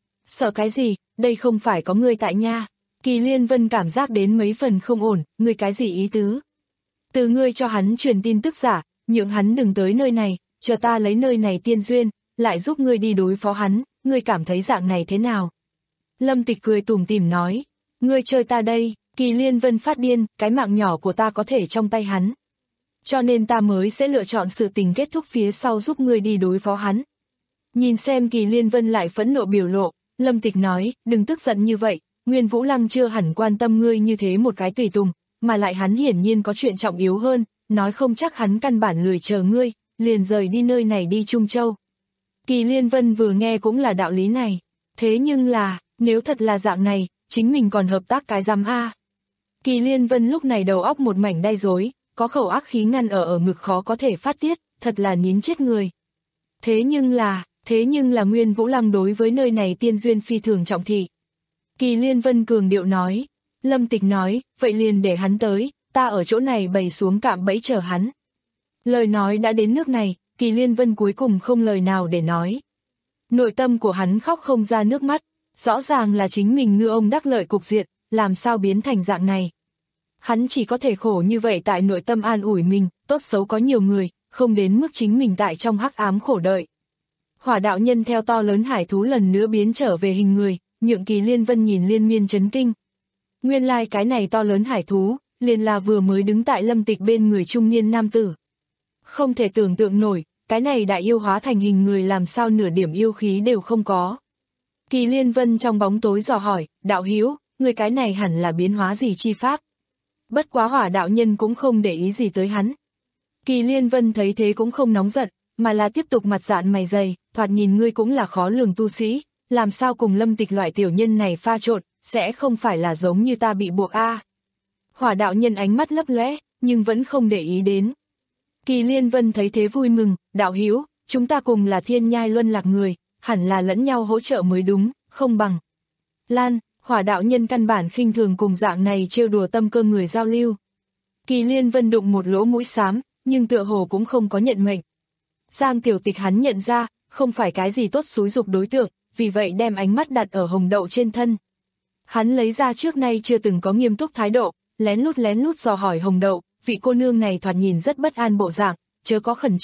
Sợ cái gì, đây không phải có ngươi tại nha. Kỳ Liên Vân cảm giác đến mấy phần không ổn, ngươi cái gì ý tứ? Từ ngươi cho hắn truyền tin tức giả, nhượng hắn đừng tới nơi này, chờ ta lấy nơi này tiên duyên, lại giúp ngươi đi đối phó hắn, ngươi cảm thấy dạng này thế nào? Lâm Tịch cười tủm tỉm nói, ngươi chơi ta đây. Kỳ Liên Vân phát điên, cái mạng nhỏ của ta có thể trong tay hắn. Cho nên ta mới sẽ lựa chọn sự tình kết thúc phía sau giúp ngươi đi đối phó hắn. Nhìn xem Kỳ Liên Vân lại phẫn nộ biểu lộ, Lâm Tịch nói, đừng tức giận như vậy, Nguyên Vũ Lăng chưa hẳn quan tâm ngươi như thế một cái tùy tùng, mà lại hắn hiển nhiên có chuyện trọng yếu hơn, nói không chắc hắn căn bản lười chờ ngươi, liền rời đi nơi này đi Trung Châu. Kỳ Liên Vân vừa nghe cũng là đạo lý này, thế nhưng là, nếu thật là dạng này, chính mình còn hợp tác cái giám A. Kỳ Liên Vân lúc này đầu óc một mảnh đay rối, có khẩu ác khí ngăn ở ở ngực khó có thể phát tiết, thật là nín chết người. Thế nhưng là, thế nhưng là Nguyên Vũ Lăng đối với nơi này tiên duyên phi thường trọng thị. Kỳ Liên Vân cường điệu nói, Lâm Tịch nói, vậy liền để hắn tới, ta ở chỗ này bày xuống cạm bẫy chờ hắn. Lời nói đã đến nước này, Kỳ Liên Vân cuối cùng không lời nào để nói. Nội tâm của hắn khóc không ra nước mắt, rõ ràng là chính mình ngư ông đắc lợi cục diện, làm sao biến thành dạng này. Hắn chỉ có thể khổ như vậy tại nội tâm an ủi mình, tốt xấu có nhiều người, không đến mức chính mình tại trong hắc ám khổ đợi. Hỏa đạo nhân theo to lớn hải thú lần nữa biến trở về hình người, nhượng Kỳ Liên Vân nhìn liên miên chấn kinh. Nguyên lai like cái này to lớn hải thú, liền là vừa mới đứng tại Lâm Tịch bên người trung niên nam tử. Không thể tưởng tượng nổi, cái này đại yêu hóa thành hình người làm sao nửa điểm yêu khí đều không có. Kỳ Liên Vân trong bóng tối dò hỏi, đạo hữu, người cái này hẳn là biến hóa gì chi pháp? Bất quá hỏa đạo nhân cũng không để ý gì tới hắn. Kỳ Liên Vân thấy thế cũng không nóng giận, mà là tiếp tục mặt dạn mày dày, thoạt nhìn ngươi cũng là khó lường tu sĩ, làm sao cùng Lâm Tịch loại tiểu nhân này pha trộn, sẽ không phải là giống như ta bị buộc a. À. Hỏa đạo nhân ánh mắt lấp lóe, nhưng vẫn không để ý đến. Kỳ Liên Vân thấy thế vui mừng, đạo hữu, chúng ta cùng là thiên nhai luân lạc người, hẳn là lẫn nhau hỗ trợ mới đúng, không bằng. Lan, hỏa đạo nhân căn bản khinh thường cùng dạng này trêu đùa tâm cơ người giao lưu. Kỳ Liên Vân đụng một lỗ mũi xám, nhưng tựa hồ cũng không có nhận mệnh. Giang Tiểu Tịch hắn nhận ra, không phải cái gì tốt xúi dục đối tượng, vì vậy đem ánh mắt đặt ở Hồng Đậu trên thân. Hắn lấy ra trước nay chưa từng có nghiêm túc thái độ, lén lút lén lút dò hỏi Hồng Đậu, vị cô nương này thoạt nhìn rất bất an bộ dạng, chớ có khẩn trương,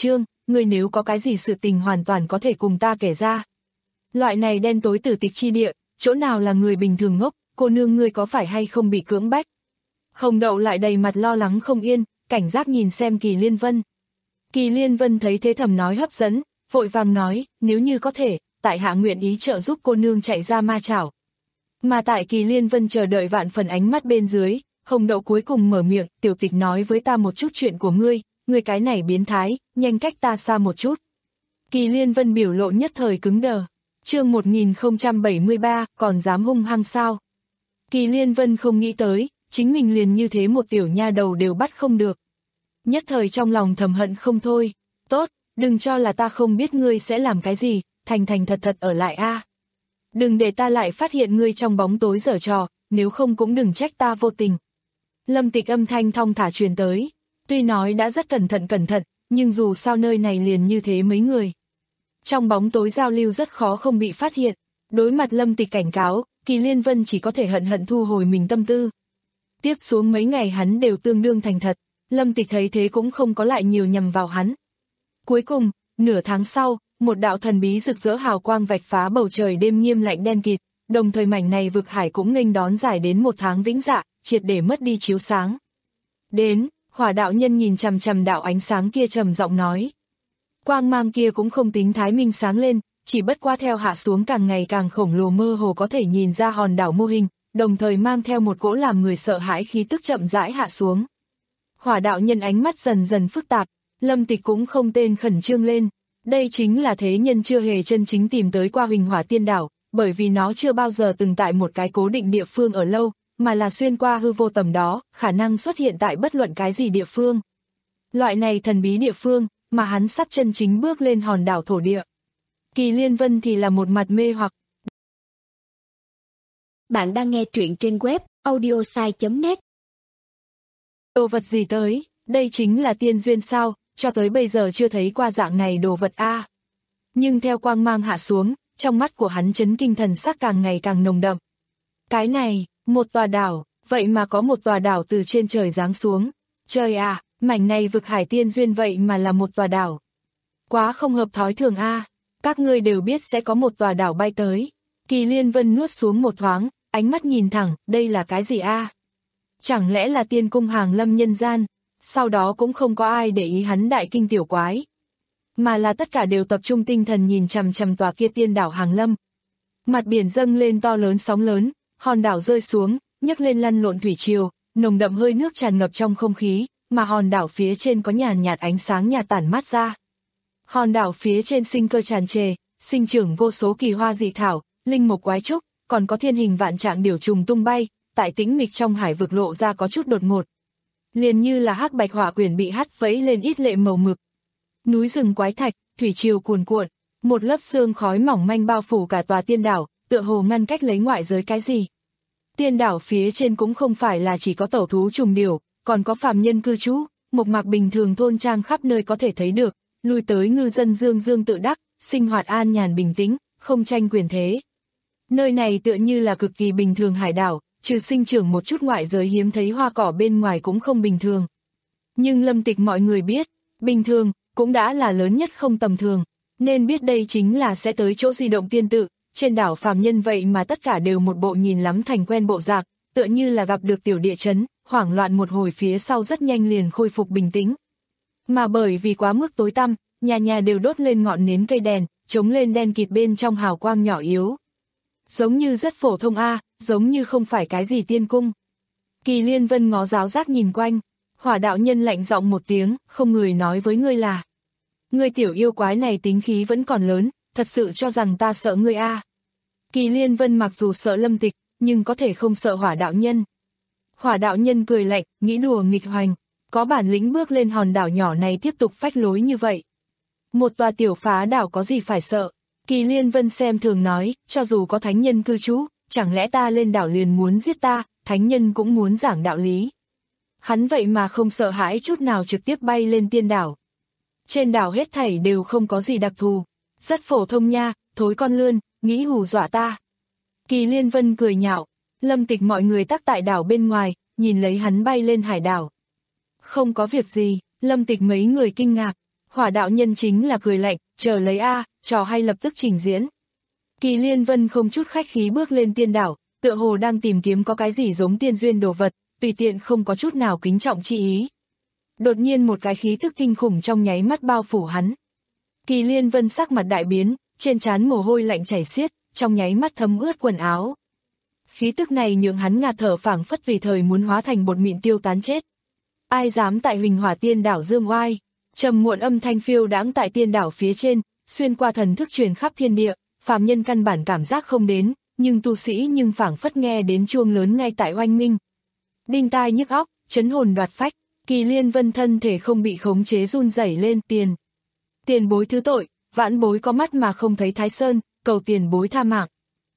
ngươi nếu có cái gì sự tình hoàn toàn có thể cùng ta kể ra. Loại này đen tối tử tịch chi địa, chỗ nào là người bình thường ngốc, cô nương ngươi có phải hay không bị cưỡng bách. Hồng Đậu lại đầy mặt lo lắng không yên, cảnh giác nhìn xem Kỳ Liên Vân. Kỳ Liên Vân thấy thế thầm nói hấp dẫn, vội vàng nói, nếu như có thể, tại hạ nguyện ý trợ giúp cô nương chạy ra ma chảo. Mà tại Kỳ Liên Vân chờ đợi vạn phần ánh mắt bên dưới, Hồng Đậu cuối cùng mở miệng, tiểu tịch nói với ta một chút chuyện của ngươi, ngươi cái này biến thái, nhanh cách ta xa một chút. Kỳ Liên Vân biểu lộ nhất thời cứng đờ. Chương một nghìn không trăm bảy mươi ba, còn dám hung hăng sao? Kỳ Liên Vân không nghĩ tới, chính mình liền như thế một tiểu nha đầu đều bắt không được. Nhất thời trong lòng thầm hận không thôi. Tốt, đừng cho là ta không biết ngươi sẽ làm cái gì, thành thành thật thật ở lại a. Đừng để ta lại phát hiện ngươi trong bóng tối giở trò, nếu không cũng đừng trách ta vô tình. Lâm Tịch âm thanh thong thả truyền tới. Tuy nói đã rất cẩn thận cẩn thận, nhưng dù sao nơi này liền như thế mấy người. Trong bóng tối giao lưu rất khó không bị phát hiện. Đối mặt Lâm Tịch cảnh cáo, Kỳ Liên Vân chỉ có thể hận hận thu hồi mình tâm tư. Tiếp xuống mấy ngày hắn đều tương đương thành thật, Lâm Tịch thấy thế cũng không có lại nhiều nhằm vào hắn. Cuối cùng, nửa tháng sau, một đạo thần bí rực rỡ hào quang vạch phá bầu trời đêm nghiêm lạnh đen kịt, đồng thời mảnh này vực hải cũng nghênh đón dài đến một tháng vĩnh dạ, triệt để mất đi chiếu sáng. Đến, Hỏa đạo nhân nhìn chằm chằm đạo ánh sáng kia trầm giọng nói. Quang mang kia cũng không tính thái minh sáng lên, chỉ bất qua theo hạ xuống càng ngày càng khổng lồ, mơ hồ có thể nhìn ra hòn đảo mô hình, đồng thời mang theo một cỗ làm người sợ hãi khí tức chậm rãi hạ xuống. Hỏa đạo nhân ánh mắt dần dần phức tạp, Lâm Tịch cũng không tên khẩn trương lên. Đây chính là thế nhân chưa hề chân chính tìm tới qua Huỳnh Hỏa Tiên Đảo, bởi vì nó chưa bao giờ từng tại một cái cố định địa phương ở lâu, mà là xuyên qua hư vô tầm đó, khả năng xuất hiện tại bất luận cái gì địa phương. Loại này thần bí địa phương, mà hắn sắp chân chính bước lên hòn đảo thổ địa. Kỳ Liên Vân thì là một mặt mê hoặc. Bạn đang nghe truyện trên web audiosai chấm net. Đồ vật gì tới, đây chính là tiên duyên sao, cho tới bây giờ chưa thấy qua dạng này đồ vật a. À. Nhưng theo quang mang hạ xuống, trong mắt của hắn chấn kinh thần sắc càng ngày càng nồng đậm. Cái này, một tòa đảo, vậy mà có một tòa đảo từ trên trời giáng xuống. Trời à, mảnh này vực hải tiên duyên vậy mà là một tòa đảo. Quá không hợp thói thường a. À. Các ngươi đều biết sẽ có một tòa đảo bay tới. Kỳ Liên Vân nuốt xuống một thoáng, ánh mắt nhìn thẳng, đây là cái gì a? À? Chẳng lẽ là tiên cung hàng lâm nhân gian? Sau đó cũng không có ai để ý hắn đại kinh tiểu quái. Mà là tất cả đều tập trung tinh thần nhìn chằm chằm tòa kia tiên đảo hàng lâm. Mặt biển dâng lên to lớn sóng lớn, hòn đảo rơi xuống, nhấc lên lăn lộn thủy triều, nồng đậm hơi nước tràn ngập trong không khí, mà hòn đảo phía trên có nhàn nhạt ánh sáng nhạt tản mát ra. Hòn đảo phía trên sinh cơ tràn trề, sinh trưởng vô số kỳ hoa dị thảo, linh mục quái trúc, còn có thiên hình vạn trạng điểu trùng tung bay, tại tĩnh mịch trong hải vực lộ ra có chút đột ngột. Liền như là hắc bạch hỏa quyển bị hắt vẫy lên ít lệ màu mực. Núi rừng quái thạch, thủy triều cuồn cuộn, một lớp sương khói mỏng manh bao phủ cả tòa tiên đảo, tựa hồ ngăn cách lấy ngoại giới cái gì. Tiên đảo phía trên cũng không phải là chỉ có tẩu thú trùng điểu, còn có phàm nhân cư trú, mộc mạc bình thường thôn trang khắp nơi có thể thấy được, lui tới ngư dân dương dương tự đắc, sinh hoạt an nhàn bình tĩnh, không tranh quyền thế. Nơi này tựa như là cực kỳ bình thường hải đảo, trừ sinh trưởng một chút ngoại giới hiếm thấy hoa cỏ bên ngoài cũng không bình thường. Nhưng Lâm Tịch mọi người biết, bình thường, cũng đã là lớn nhất không tầm thường, nên biết đây chính là sẽ tới chỗ di động tiên tự, trên đảo phàm nhân vậy mà tất cả đều một bộ nhìn lắm thành quen bộ dạng, tựa như là gặp được tiểu địa chấn, hoảng loạn một hồi phía sau rất nhanh liền khôi phục bình tĩnh. Mà bởi vì quá mức tối tăm, nhà nhà đều đốt lên ngọn nến cây đèn, chống lên đen kịt bên trong hào quang nhỏ yếu. Giống như rất phổ thông a, à, giống như không phải cái gì tiên cung. Kỳ Liên Vân ngó giáo giác nhìn quanh, Hỏa đạo nhân lạnh giọng một tiếng, không người nói với ngươi là. Ngươi tiểu yêu quái này tính khí vẫn còn lớn, thật sự cho rằng ta sợ ngươi a? À. Kỳ Liên Vân mặc dù sợ Lâm Tịch, nhưng có thể không sợ Hỏa đạo nhân. Hỏa đạo nhân cười lạnh, nghĩ đùa nghịch hoành, có bản lĩnh bước lên hòn đảo nhỏ này tiếp tục phách lối như vậy. Một tòa tiểu phá đảo có gì phải sợ? Kỳ Liên Vân xem thường nói, cho dù có thánh nhân cư trú, chẳng lẽ ta lên đảo liền muốn giết ta, thánh nhân cũng muốn giảng đạo lý. Hắn vậy mà không sợ hãi chút nào trực tiếp bay lên tiên đảo. Trên đảo hết thảy đều không có gì đặc thù, rất phổ thông nha, thối con lươn, nghĩ hù dọa ta. Kỳ Liên Vân cười nhạo, Lâm Tịch mọi người tắc tại đảo bên ngoài, nhìn lấy hắn bay lên hải đảo. Không có việc gì, Lâm Tịch mấy người kinh ngạc, Hỏa đạo nhân chính là cười lạnh, chờ lấy a, trò hay lập tức trình diễn. Kỳ Liên Vân không chút khách khí bước lên tiên đảo, tựa hồ đang tìm kiếm có cái gì giống tiên duyên đồ vật, tùy tiện không có chút nào kính trọng chi ý. Đột nhiên một cái khí tức kinh khủng trong nháy mắt bao phủ hắn. Kỳ Liên Vân sắc mặt đại biến, trên trán mồ hôi lạnh chảy xiết, trong nháy mắt thấm ướt quần áo. Khí tức này nhượng hắn ngạt thở phảng phất vì thời muốn hóa thành bột mịn tiêu tán chết. Ai dám tại Huỳnh Hỏa Tiên đảo dương oai? Trầm muộn âm thanh phiêu đãng tại tiên đảo phía trên, xuyên qua thần thức truyền khắp thiên địa, phàm nhân căn bản cảm giác không đến, nhưng tu sĩ nhưng phảng phất nghe đến chuông lớn ngay tại oanh minh. Đinh tai nhức óc, chấn hồn đoạt phách, Kỳ Liên Vân thân thể không bị khống chế run rẩy lên. Tiền. Tiền bối thứ tội, vãn bối có mắt mà không thấy Thái Sơn, cầu tiền bối tha mạng.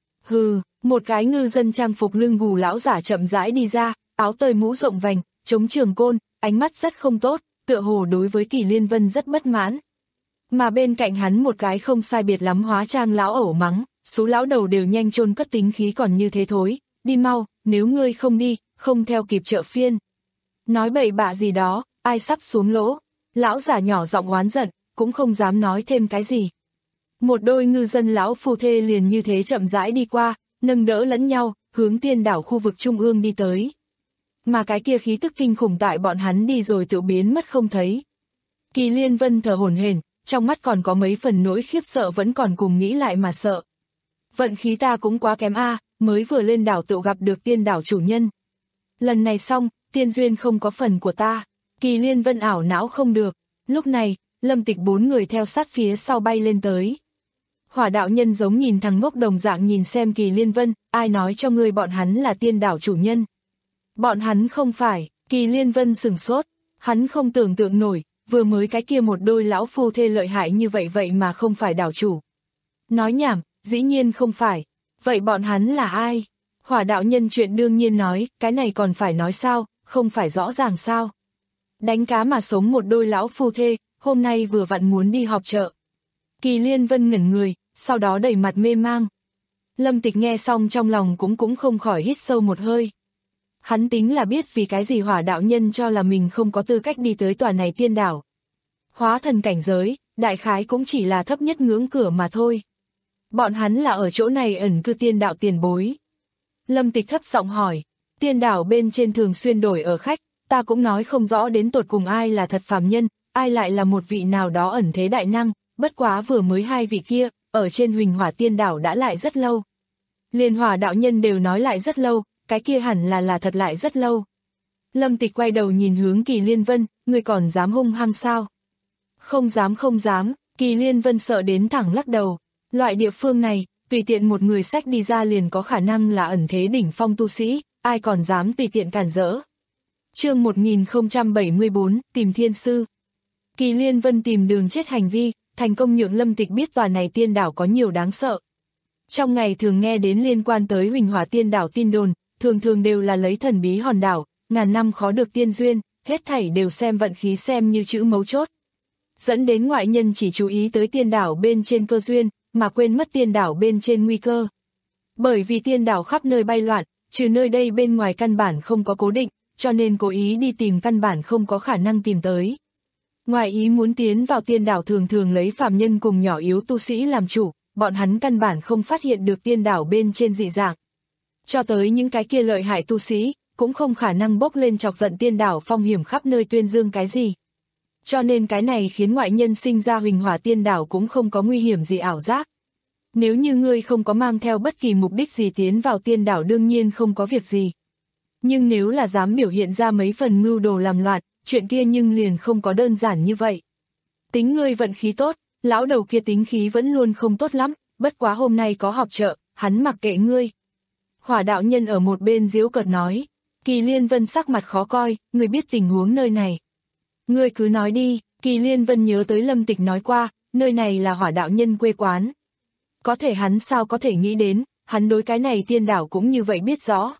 Hừ, một cái ngư dân trang phục lưng gù lão giả chậm rãi đi ra, áo tơi mũ rộng vành, chống trường côn, ánh mắt rất không tốt, tựa hồ đối với Kỳ Liên Vân rất bất mãn. Mà bên cạnh hắn một cái không sai biệt lắm hóa trang lão ẩu mắng, số lão đầu đều nhanh chôn cất tính khí còn như thế thối, đi mau, nếu ngươi không đi, không theo kịp chợ phiên. Nói bậy bạ gì đó, ai sắp xuống lỗ, lão giả nhỏ giọng oán giận, cũng không dám nói thêm cái gì. Một đôi ngư dân lão phu thê liền như thế chậm rãi đi qua, nâng đỡ lẫn nhau, hướng tiên đảo khu vực trung ương đi tới. Mà cái kia khí tức kinh khủng tại bọn hắn đi rồi tự biến mất không thấy. Kỳ Liên Vân thở hổn hển, trong mắt còn có mấy phần nỗi khiếp sợ vẫn còn cùng nghĩ lại mà sợ. Vận khí ta cũng quá kém a, mới vừa lên đảo tự gặp được tiên đảo chủ nhân. Lần này xong, tiên duyên không có phần của ta. Kỳ Liên Vân ảo não không được. Lúc này, Lâm Tịch bốn người theo sát phía sau bay lên tới. Hỏa đạo nhân giống nhìn thằng ngốc đồng dạng nhìn xem Kỳ Liên Vân, ai nói cho ngươi bọn hắn là tiên đảo chủ nhân. Bọn hắn không phải. Kỳ Liên Vân sửng sốt, hắn không tưởng tượng nổi, vừa mới cái kia một đôi lão phu thê lợi hại như vậy vậy mà không phải đảo chủ. Nói nhảm, dĩ nhiên không phải. Vậy bọn hắn là ai? Hỏa đạo nhân chuyện đương nhiên nói, cái này còn phải nói sao, không phải rõ ràng sao. Đánh cá mà sống một đôi lão phu thê, hôm nay vừa vặn muốn đi họp chợ. Kỳ Liên Vân ngẩn người, sau đó đầy mặt mê mang. Lâm Tịch nghe xong trong lòng cũng cũng không khỏi hít sâu một hơi. Hắn tính là biết vì cái gì hỏa đạo nhân cho là mình không có tư cách đi tới tòa này tiên đảo. Hóa thần cảnh giới, đại khái cũng chỉ là thấp nhất ngưỡng cửa mà thôi. Bọn hắn là ở chỗ này ẩn cư tiên đạo tiền bối. Lâm Tịch thấp giọng hỏi, tiên đảo bên trên thường xuyên đổi ở khách, ta cũng nói không rõ đến tột cùng ai là thật phàm nhân, ai lại là một vị nào đó ẩn thế đại năng, bất quá vừa mới hai vị kia, ở trên Huỳnh Hỏa Tiên đảo đã lại rất lâu. Liên Hỏa đạo nhân đều nói lại rất lâu, cái kia hẳn là là thật lại rất lâu. Lâm Tịch quay đầu nhìn hướng Kỳ Liên Vân, ngươi còn dám hung hăng sao? Không dám không dám, Kỳ Liên Vân sợ đến thẳng lắc đầu. Loại địa phương này, tùy tiện một người xách đi ra liền có khả năng là ẩn thế đỉnh phong tu sĩ, ai còn dám tùy tiện cản rỡ. Chương một nghìn không trăm bảy mươi bốn, tìm thiên sư. Kỳ Liên Vân tìm đường chết hành vi, thành công nhượng Lâm Tịch biết tòa này tiên đảo có nhiều đáng sợ. Trong ngày thường nghe đến liên quan tới Huỳnh Hỏa Tiên đảo tin đồn, thường thường đều là lấy thần bí hòn đảo, ngàn năm khó được tiên duyên, hết thảy đều xem vận khí xem như chữ mấu chốt. Dẫn đến ngoại nhân chỉ chú ý tới tiên đảo bên trên cơ duyên, mà quên mất tiên đảo bên trên nguy cơ. Bởi vì tiên đảo khắp nơi bay loạn, trừ nơi đây bên ngoài căn bản không có cố định, cho nên cố ý đi tìm căn bản không có khả năng tìm tới. Ngoài ý muốn tiến vào tiên đảo thường thường lấy phàm nhân cùng nhỏ yếu tu sĩ làm chủ, bọn hắn căn bản không phát hiện được tiên đảo bên trên dị dạng. Cho tới những cái kia lợi hại tu sĩ, cũng không khả năng bốc lên chọc giận tiên đảo phong hiểm khắp nơi tuyên dương cái gì. Cho nên cái này khiến ngoại nhân sinh ra Huỳnh Hỏa Tiên đảo cũng không có nguy hiểm gì ảo giác. Nếu như ngươi không có mang theo bất kỳ mục đích gì tiến vào tiên đảo đương nhiên không có việc gì. Nhưng nếu là dám biểu hiện ra mấy phần mưu đồ làm loạn, chuyện kia nhưng liền không có đơn giản như vậy. Tính ngươi vận khí tốt, lão đầu kia tính khí vẫn luôn không tốt lắm, bất quá hôm nay có họp chợ, hắn mặc kệ ngươi. Hỏa đạo nhân ở một bên giễu cợt nói, Kỳ Liên Vân sắc mặt khó coi, ngươi biết tình huống nơi này. Ngươi cứ nói đi, Kỳ Liên Vân nhớ tới Lâm Tịch nói qua, nơi này là hỏa đạo nhân quê quán. Có thể hắn sao có thể nghĩ đến, hắn đối cái này tiên đảo cũng như vậy biết rõ.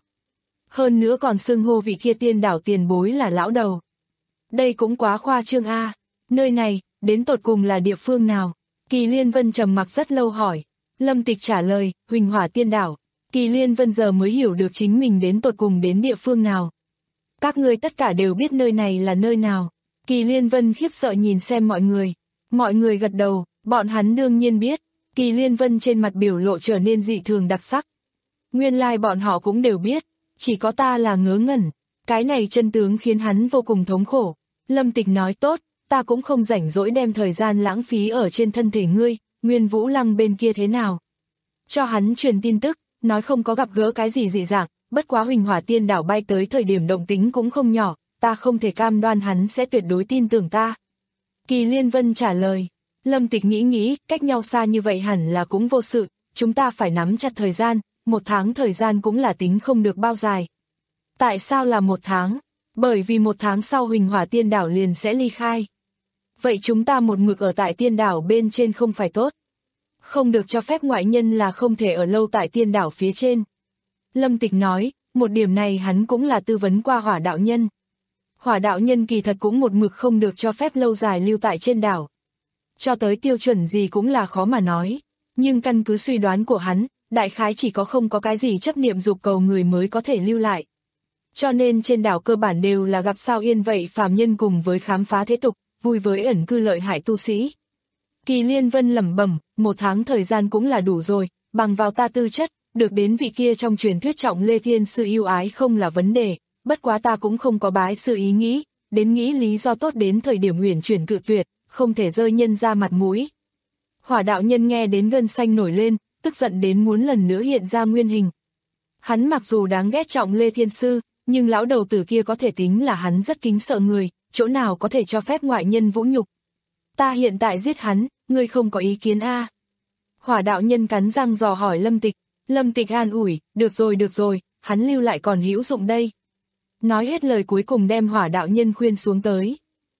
Hơn nữa còn xưng hô vị kia tiên đảo tiền bối là lão đầu. Đây cũng quá khoa trương a. Nơi này, đến tột cùng là địa phương nào? Kỳ Liên Vân trầm mặc rất lâu hỏi. Lâm Tịch trả lời, Huỳnh Hỏa Tiên đảo. Kỳ Liên Vân giờ mới hiểu được chính mình đến tột cùng đến địa phương nào. Các ngươi tất cả đều biết nơi này là nơi nào. Kỳ Liên Vân khiếp sợ nhìn xem mọi người. Mọi người gật đầu, bọn hắn đương nhiên biết. Kỳ Liên Vân trên mặt biểu lộ trở nên dị thường đặc sắc. Nguyên lai like bọn họ cũng đều biết, chỉ có ta là ngớ ngẩn. Cái này chân tướng khiến hắn vô cùng thống khổ. Lâm Tịch nói tốt, ta cũng không rảnh rỗi đem thời gian lãng phí ở trên thân thể ngươi, Nguyên Vũ Lăng bên kia thế nào. Cho hắn truyền tin tức, nói không có gặp gỡ cái gì dị dạng, bất quá Huỳnh Hỏa Tiên đảo bay tới thời điểm động tính cũng không nhỏ, ta không thể cam đoan hắn sẽ tuyệt đối tin tưởng ta. Kỳ Liên Vân trả lời. Lâm Tịch nghĩ nghĩ, cách nhau xa như vậy hẳn là cũng vô sự, chúng ta phải nắm chặt thời gian, một tháng thời gian cũng là tính không được bao dài. Tại sao là một tháng? Bởi vì một tháng sau Huỳnh Hỏa Tiên đảo liền sẽ ly khai. Vậy chúng ta một mực ở tại tiên đảo bên trên không phải tốt? Không được cho phép ngoại nhân là không thể ở lâu tại tiên đảo phía trên. Lâm Tịch nói, một điểm này hắn cũng là tư vấn qua Hỏa đạo nhân. Hỏa đạo nhân kỳ thật cũng một mực không được cho phép lâu dài lưu tại trên đảo. Cho tới tiêu chuẩn gì cũng là khó mà nói, nhưng căn cứ suy đoán của hắn, đại khái chỉ có không có cái gì chấp niệm dục cầu người mới có thể lưu lại. Cho nên trên đảo cơ bản đều là gặp sao yên vậy phàm nhân cùng với khám phá thế tục, vui với ẩn cư lợi hại tu sĩ. Kỳ Liên Vân lẩm bẩm, một tháng thời gian cũng là đủ rồi, bằng vào ta tư chất, được đến vị kia trong truyền thuyết Trọng Lê Thiên sư yêu ái không là vấn đề, bất quá ta cũng không có bái sư ý nghĩ, đến nghĩ lý do tốt đến thời điểm huyền chuyển cự tuyệt, không thể rơi nhân ra mặt mũi. Hỏa đạo nhân nghe đến gân xanh nổi lên, tức giận đến muốn lần nữa hiện ra nguyên hình. Hắn mặc dù đáng ghét Trọng Lê Thiên sư, nhưng lão đầu tử kia có thể tính là hắn rất kính sợ người, chỗ nào có thể cho phép ngoại nhân vũ nhục. Ta hiện tại giết hắn, ngươi không có ý kiến a? Hỏa đạo nhân cắn răng dò hỏi Lâm Tịch. Lâm Tịch an ủi, được rồi được rồi, hắn lưu lại còn hữu dụng đây. Nói hết lời cuối cùng đem Hỏa đạo nhân khuyên xuống tới.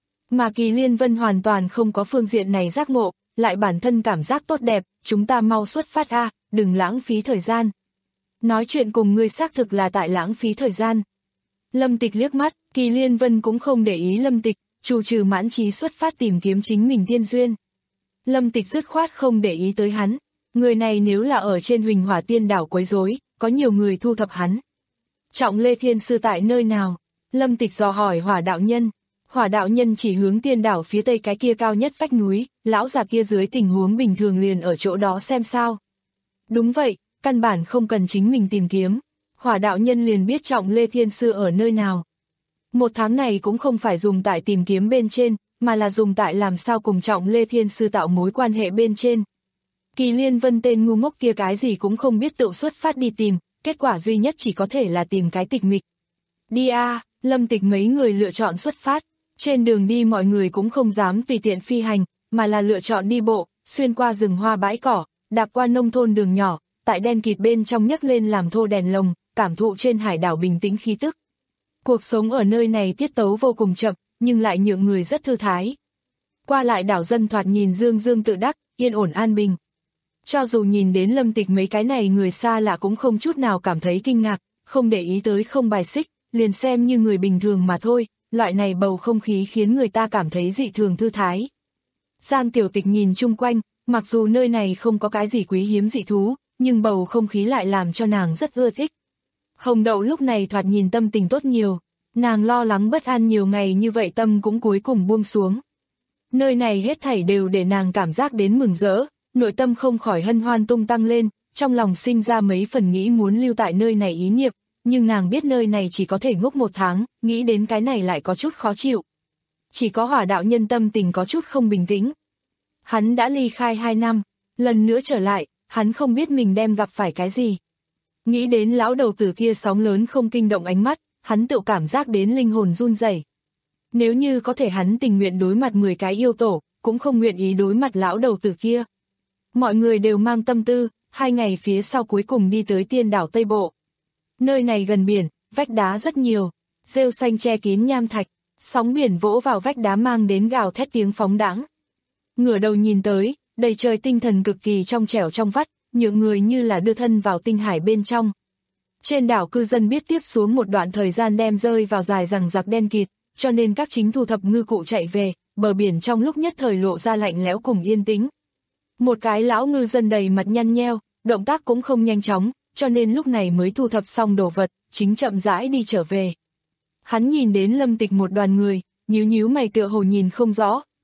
Mà Kỳ Liên Vân hoàn toàn không có phương diện này giác ngộ, lại bản thân cảm giác tốt đẹp, chúng ta mau xuất phát a, đừng lãng phí thời gian. Nói chuyện cùng ngươi xác thực là tại lãng phí thời gian. Lâm Tịch liếc mắt, Kỳ Liên Vân cũng không để ý Lâm Tịch, trù trừ mãn trí xuất phát tìm kiếm chính mình tiên duyên. Lâm Tịch dứt khoát không để ý tới hắn, người này nếu là ở trên Huỳnh Hỏa Tiên đảo quấy rối, có nhiều người thu thập hắn. Trọng Lê Thiên sư tại nơi nào? Lâm Tịch dò hỏi Hỏa đạo nhân. Hỏa đạo nhân chỉ hướng tiên đảo phía tây cái kia cao nhất vách núi, lão già kia dưới tình huống bình thường liền ở chỗ đó xem sao. Đúng vậy, căn bản không cần chính mình tìm kiếm. Hỏa đạo nhân liền biết Trọng Lê Thiên sư ở nơi nào. Một tháng này cũng không phải dùng tại tìm kiếm bên trên, mà là dùng tại làm sao cùng Trọng Lê Thiên sư tạo mối quan hệ bên trên. Kỳ Liên Vân tên ngu ngốc kia cái gì cũng không biết tự xuất phát đi tìm, kết quả duy nhất chỉ có thể là tìm cái tịch mịch. Đi a, Lâm Tịch mấy người lựa chọn xuất phát. Trên đường đi mọi người cũng không dám tùy tiện phi hành, mà là lựa chọn đi bộ, xuyên qua rừng hoa bãi cỏ, đạp qua nông thôn đường nhỏ, tại đen kịt bên trong nhấc lên làm thô đèn lồng, cảm thụ trên hải đảo bình tĩnh khí tức. Cuộc sống ở nơi này tiết tấu vô cùng chậm, nhưng lại nhượng người rất thư thái. Qua lại đảo dân thoạt nhìn dương dương tự đắc, yên ổn an bình. Cho dù nhìn đến Lâm Tịch mấy cái này người xa lạ cũng không chút nào cảm thấy kinh ngạc, không để ý tới không bài xích, liền xem như người bình thường mà thôi. Loại này bầu không khí khiến người ta cảm thấy dị thường thư thái. Giang Tiểu Tịch nhìn chung quanh, mặc dù nơi này không có cái gì quý hiếm dị thú, nhưng bầu không khí lại làm cho nàng rất ưa thích. Hồng Đậu lúc này thoạt nhìn tâm tình tốt nhiều, nàng lo lắng bất an nhiều ngày như vậy tâm cũng cuối cùng buông xuống. Nơi này hết thảy đều để nàng cảm giác đến mừng rỡ, nội tâm không khỏi hân hoan tung tăng lên, trong lòng sinh ra mấy phần nghĩ muốn lưu tại nơi này ý niệm. Nhưng nàng biết nơi này chỉ có thể ngốc một tháng, nghĩ đến cái này lại có chút khó chịu. Chỉ có Hỏa đạo nhân tâm tình có chút không bình tĩnh. Hắn đã ly khai hai năm, lần nữa trở lại, hắn không biết mình đem gặp phải cái gì. Nghĩ đến lão đầu tử kia sóng lớn không kinh động ánh mắt, hắn tự cảm giác đến linh hồn run rẩy. Nếu như có thể hắn tình nguyện đối mặt mười cái yêu tổ, cũng không nguyện ý đối mặt lão đầu tử kia. Mọi người đều mang tâm tư, hai ngày phía sau cuối cùng đi tới tiên đảo Tây Bộ. Nơi này gần biển, vách đá rất nhiều, rêu xanh che kín nham thạch, sóng biển vỗ vào vách đá mang đến gào thét tiếng phóng đãng. Ngửa đầu nhìn tới, đầy trời tinh thần cực kỳ trong trẻo trong vắt, nhượng người như là đưa thân vào tinh hải bên trong. Trên đảo cư dân biết tiếp xuống một đoạn thời gian đem rơi vào dài rằng giặc đen kịt, cho nên các chính thu thập ngư cụ chạy về, bờ biển trong lúc nhất thời lộ ra lạnh lẽo cùng yên tĩnh. Một cái lão ngư dân đầy mặt nhăn nheo, động tác cũng không nhanh chóng, cho nên lúc này mới thu thập xong đồ vật, chính chậm rãi đi trở về. Hắn nhìn đến Lâm Tịch một đoàn người, nhíu nhíu mày tựa hồ nhìn không rõ,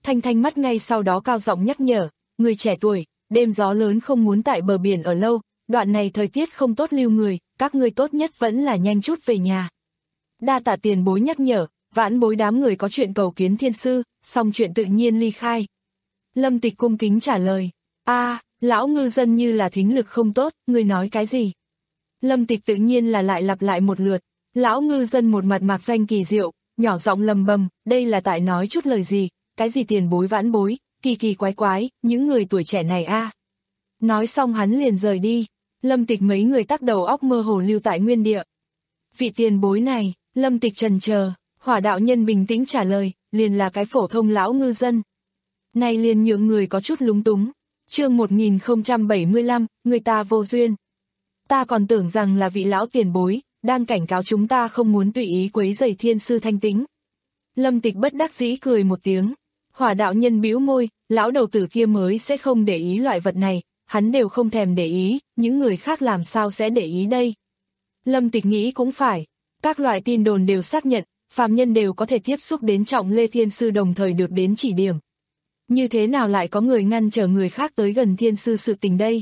Thanh Thanh mắt ngay sau đó cao giọng nhắc nhở, người trẻ tuổi, đêm gió lớn không muốn tại bờ biển ở lâu, đoạn này thời tiết không tốt lưu người, các ngươi tốt nhất vẫn là nhanh chút về nhà. Đa tạ tiền bối nhắc nhở, vãn bối đám người có chuyện cầu kiến thiên sư, xong chuyện tự nhiên ly khai. Lâm Tịch cung kính trả lời, a lão ngư dân như là thính lực không tốt, ngươi nói cái gì? Lâm Tịch tự nhiên là lại lặp lại một lượt, lão ngư dân một mặt mạc danh kỳ diệu, nhỏ giọng lầm bầm, đây là tại nói chút lời gì, cái gì tiền bối vãn bối, kỳ kỳ quái quái, những người tuổi trẻ này a. Nói xong hắn liền rời đi, Lâm Tịch mấy người tắc đầu óc mơ hồ lưu tại nguyên địa. Vị tiền bối này, Lâm Tịch trần chờ, Hỏa đạo nhân bình tĩnh trả lời, liền là cái phổ thông lão ngư dân. Này liền nhượng người có chút lúng túng. Chương một nghìn không trăm bảy mươi lăm, người ta vô duyên. Ta còn tưởng rằng là vị lão tiền bối, đang cảnh cáo chúng ta không muốn tùy ý quấy rầy thiên sư thanh tĩnh. Lâm Tịch bất đắc dĩ cười một tiếng. Hỏa đạo nhân bĩu môi, lão đầu tử kia mới sẽ không để ý loại vật này, hắn đều không thèm để ý, những người khác làm sao sẽ để ý đây. Lâm Tịch nghĩ cũng phải, các loại tin đồn đều xác nhận, phàm nhân đều có thể tiếp xúc đến Trọng Lê Thiên Sư đồng thời được đến chỉ điểm. Như thế nào lại có người ngăn trở người khác tới gần Thiên Sư sự tình đây?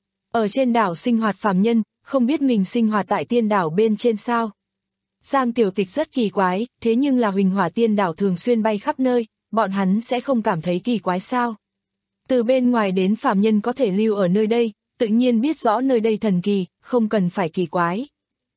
Ở trên đảo sinh hoạt phàm nhân, không biết mình sinh hoạt tại tiên đảo bên trên sao? Giang Tiểu Tịch rất kỳ quái, thế nhưng là Huỳnh Hỏa tiên đảo thường xuyên bay khắp nơi, bọn hắn sẽ không cảm thấy kỳ quái sao? Từ bên ngoài đến phàm nhân có thể lưu ở nơi đây, tự nhiên biết rõ nơi đây thần kỳ, không cần phải kỳ quái.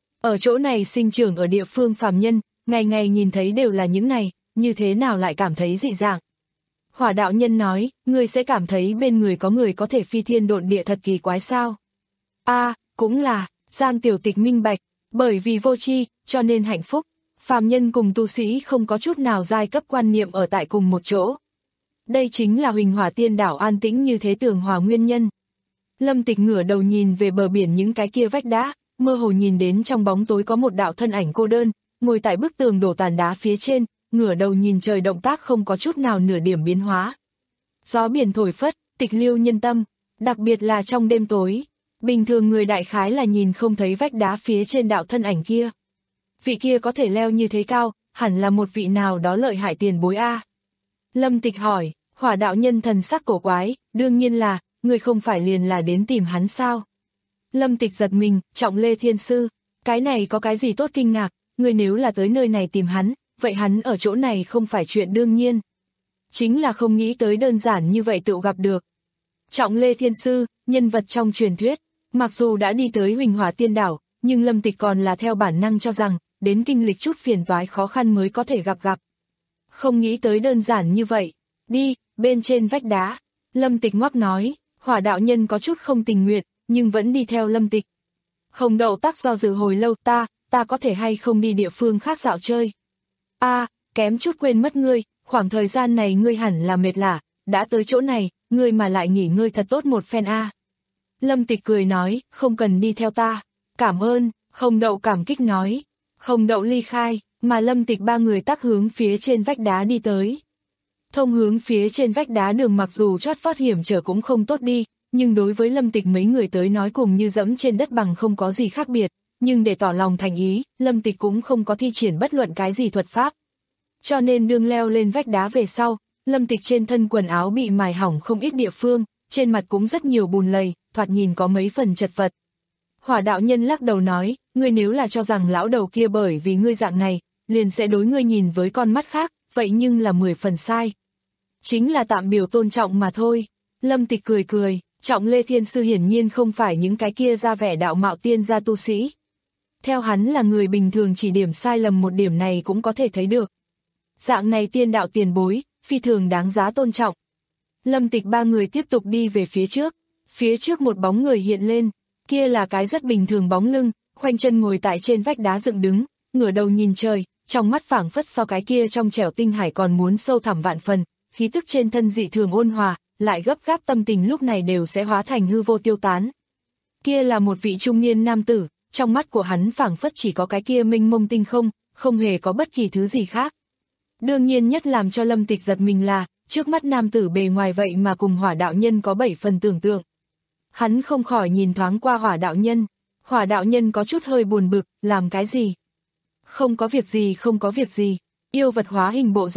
Ở chỗ này sinh trưởng ở địa phương phàm nhân, ngày ngày nhìn thấy đều là những này, như thế nào lại cảm thấy dị dạng. Hỏa đạo nhân nói, ngươi sẽ cảm thấy bên người có người có thể phi thiên độn địa thật kỳ quái sao? A, à, cũng là, Giang Tiểu Tịch minh bạch, bởi vì vô tri, cho nên hạnh phúc, phàm nhân cùng tu sĩ không có chút nào giai cấp quan niệm ở tại cùng một chỗ. Đây chính là Huỳnh Hỏa tiên đảo an tĩnh như thế tường hòa nguyên nhân. Lâm Tịch ngửa đầu nhìn về bờ biển những cái kia vách đá, mơ hồ nhìn đến trong bóng tối có một đạo thân ảnh cô đơn, ngồi tại bức tường đổ tàn đá phía trên, ngửa đầu nhìn trời động tác không có chút nào nửa điểm biến hóa. Gió biển thổi phất, tịch liêu nhân tâm, đặc biệt là trong đêm tối, bình thường người đại khái là nhìn không thấy vách đá phía trên đạo thân ảnh kia. Vị kia có thể leo như thế cao, hẳn là một vị nào đó lợi hại tiền bối a. Lâm Tịch hỏi, Hỏa đạo nhân thần sắc cổ quái, đương nhiên là, người không phải liền là đến tìm hắn sao? Lâm Tịch giật mình, Trọng Lê Thiên Sư, cái này có cái gì tốt kinh ngạc, người nếu là tới nơi này tìm hắn, vậy hắn ở chỗ này không phải chuyện đương nhiên. Chính là không nghĩ tới đơn giản như vậy tự gặp được. Trọng Lê Thiên Sư, nhân vật trong truyền thuyết, mặc dù đã đi tới Huỳnh Hỏa tiên đảo, nhưng Lâm Tịch còn là theo bản năng cho rằng, đến kinh lịch chút phiền toái khó khăn mới có thể gặp gặp. Không nghĩ tới đơn giản như vậy, đi, bên trên vách đá, Lâm Tịch ngoắc nói, Hỏa đạo nhân có chút không tình nguyện, nhưng vẫn đi theo Lâm Tịch. Hồng Đậu tắc do dự hồi lâu, ta, ta có thể hay không đi địa phương khác dạo chơi. A, à, kém chút quên mất ngươi, khoảng thời gian này ngươi hẳn là mệt lả, đã tới chỗ này, ngươi mà lại nghỉ ngơi thật tốt một phen a. À. Lâm Tịch cười nói, không cần đi theo ta, cảm ơn, Hồng Đậu cảm kích nói. Hồng Đậu ly khai, mà Lâm Tịch ba người tắc hướng phía trên vách đá đi tới. Thông hướng phía trên vách đá đường mặc dù chót vót hiểm trở cũng không tốt đi, nhưng đối với Lâm Tịch mấy người tới nói cùng như dẫm trên đất bằng không có gì khác biệt, nhưng để tỏ lòng thành ý, Lâm Tịch cũng không có thi triển bất luận cái gì thuật pháp. Cho nên đương leo lên vách đá về sau, Lâm Tịch trên thân quần áo bị mài hỏng không ít địa phương, trên mặt cũng rất nhiều bùn lầy, thoạt nhìn có mấy phần chật vật. Hỏa đạo nhân lắc đầu nói, ngươi nếu là cho rằng lão đầu kia bởi vì ngươi dạng này, liền sẽ đối ngươi nhìn với con mắt khác, vậy nhưng là mười phần sai. Chính là tạm biểu tôn trọng mà thôi. Lâm Tịch cười cười, Trọng Lê Thiên Sư hiển nhiên không phải những cái kia ra vẻ đạo mạo tiên gia tu sĩ. Theo hắn là người bình thường chỉ điểm sai lầm một điểm này cũng có thể thấy được. Dạng này tiên đạo tiền bối, phi thường đáng giá tôn trọng. Lâm Tịch ba người tiếp tục đi về phía trước, phía trước một bóng người hiện lên, kia là cái rất bình thường bóng lưng, khoanh chân ngồi tại trên vách đá dựng đứng, ngửa đầu nhìn trời, trong mắt phảng phất so cái kia trong trẻo tinh hải còn muốn sâu thẳm vạn phần, khí tức trên thân dị thường ôn hòa, lại gấp gáp tâm tình lúc này đều sẽ hóa thành hư vô tiêu tán. Kia là một vị trung niên nam tử, trong mắt của hắn phảng phất chỉ có cái kia mênh mông tinh không, không hề có bất kỳ thứ gì khác. Đương nhiên nhất làm cho Lâm Tịch giật mình là, trước mắt nam tử bề ngoài vậy mà cùng Hỏa đạo nhân có bảy phần tưởng tượng. Hắn không khỏi nhìn thoáng qua Hỏa đạo nhân, Hỏa đạo nhân có chút hơi buồn bực, làm cái gì? Không có việc gì không có việc gì, yêu vật hóa hình bộ dáng,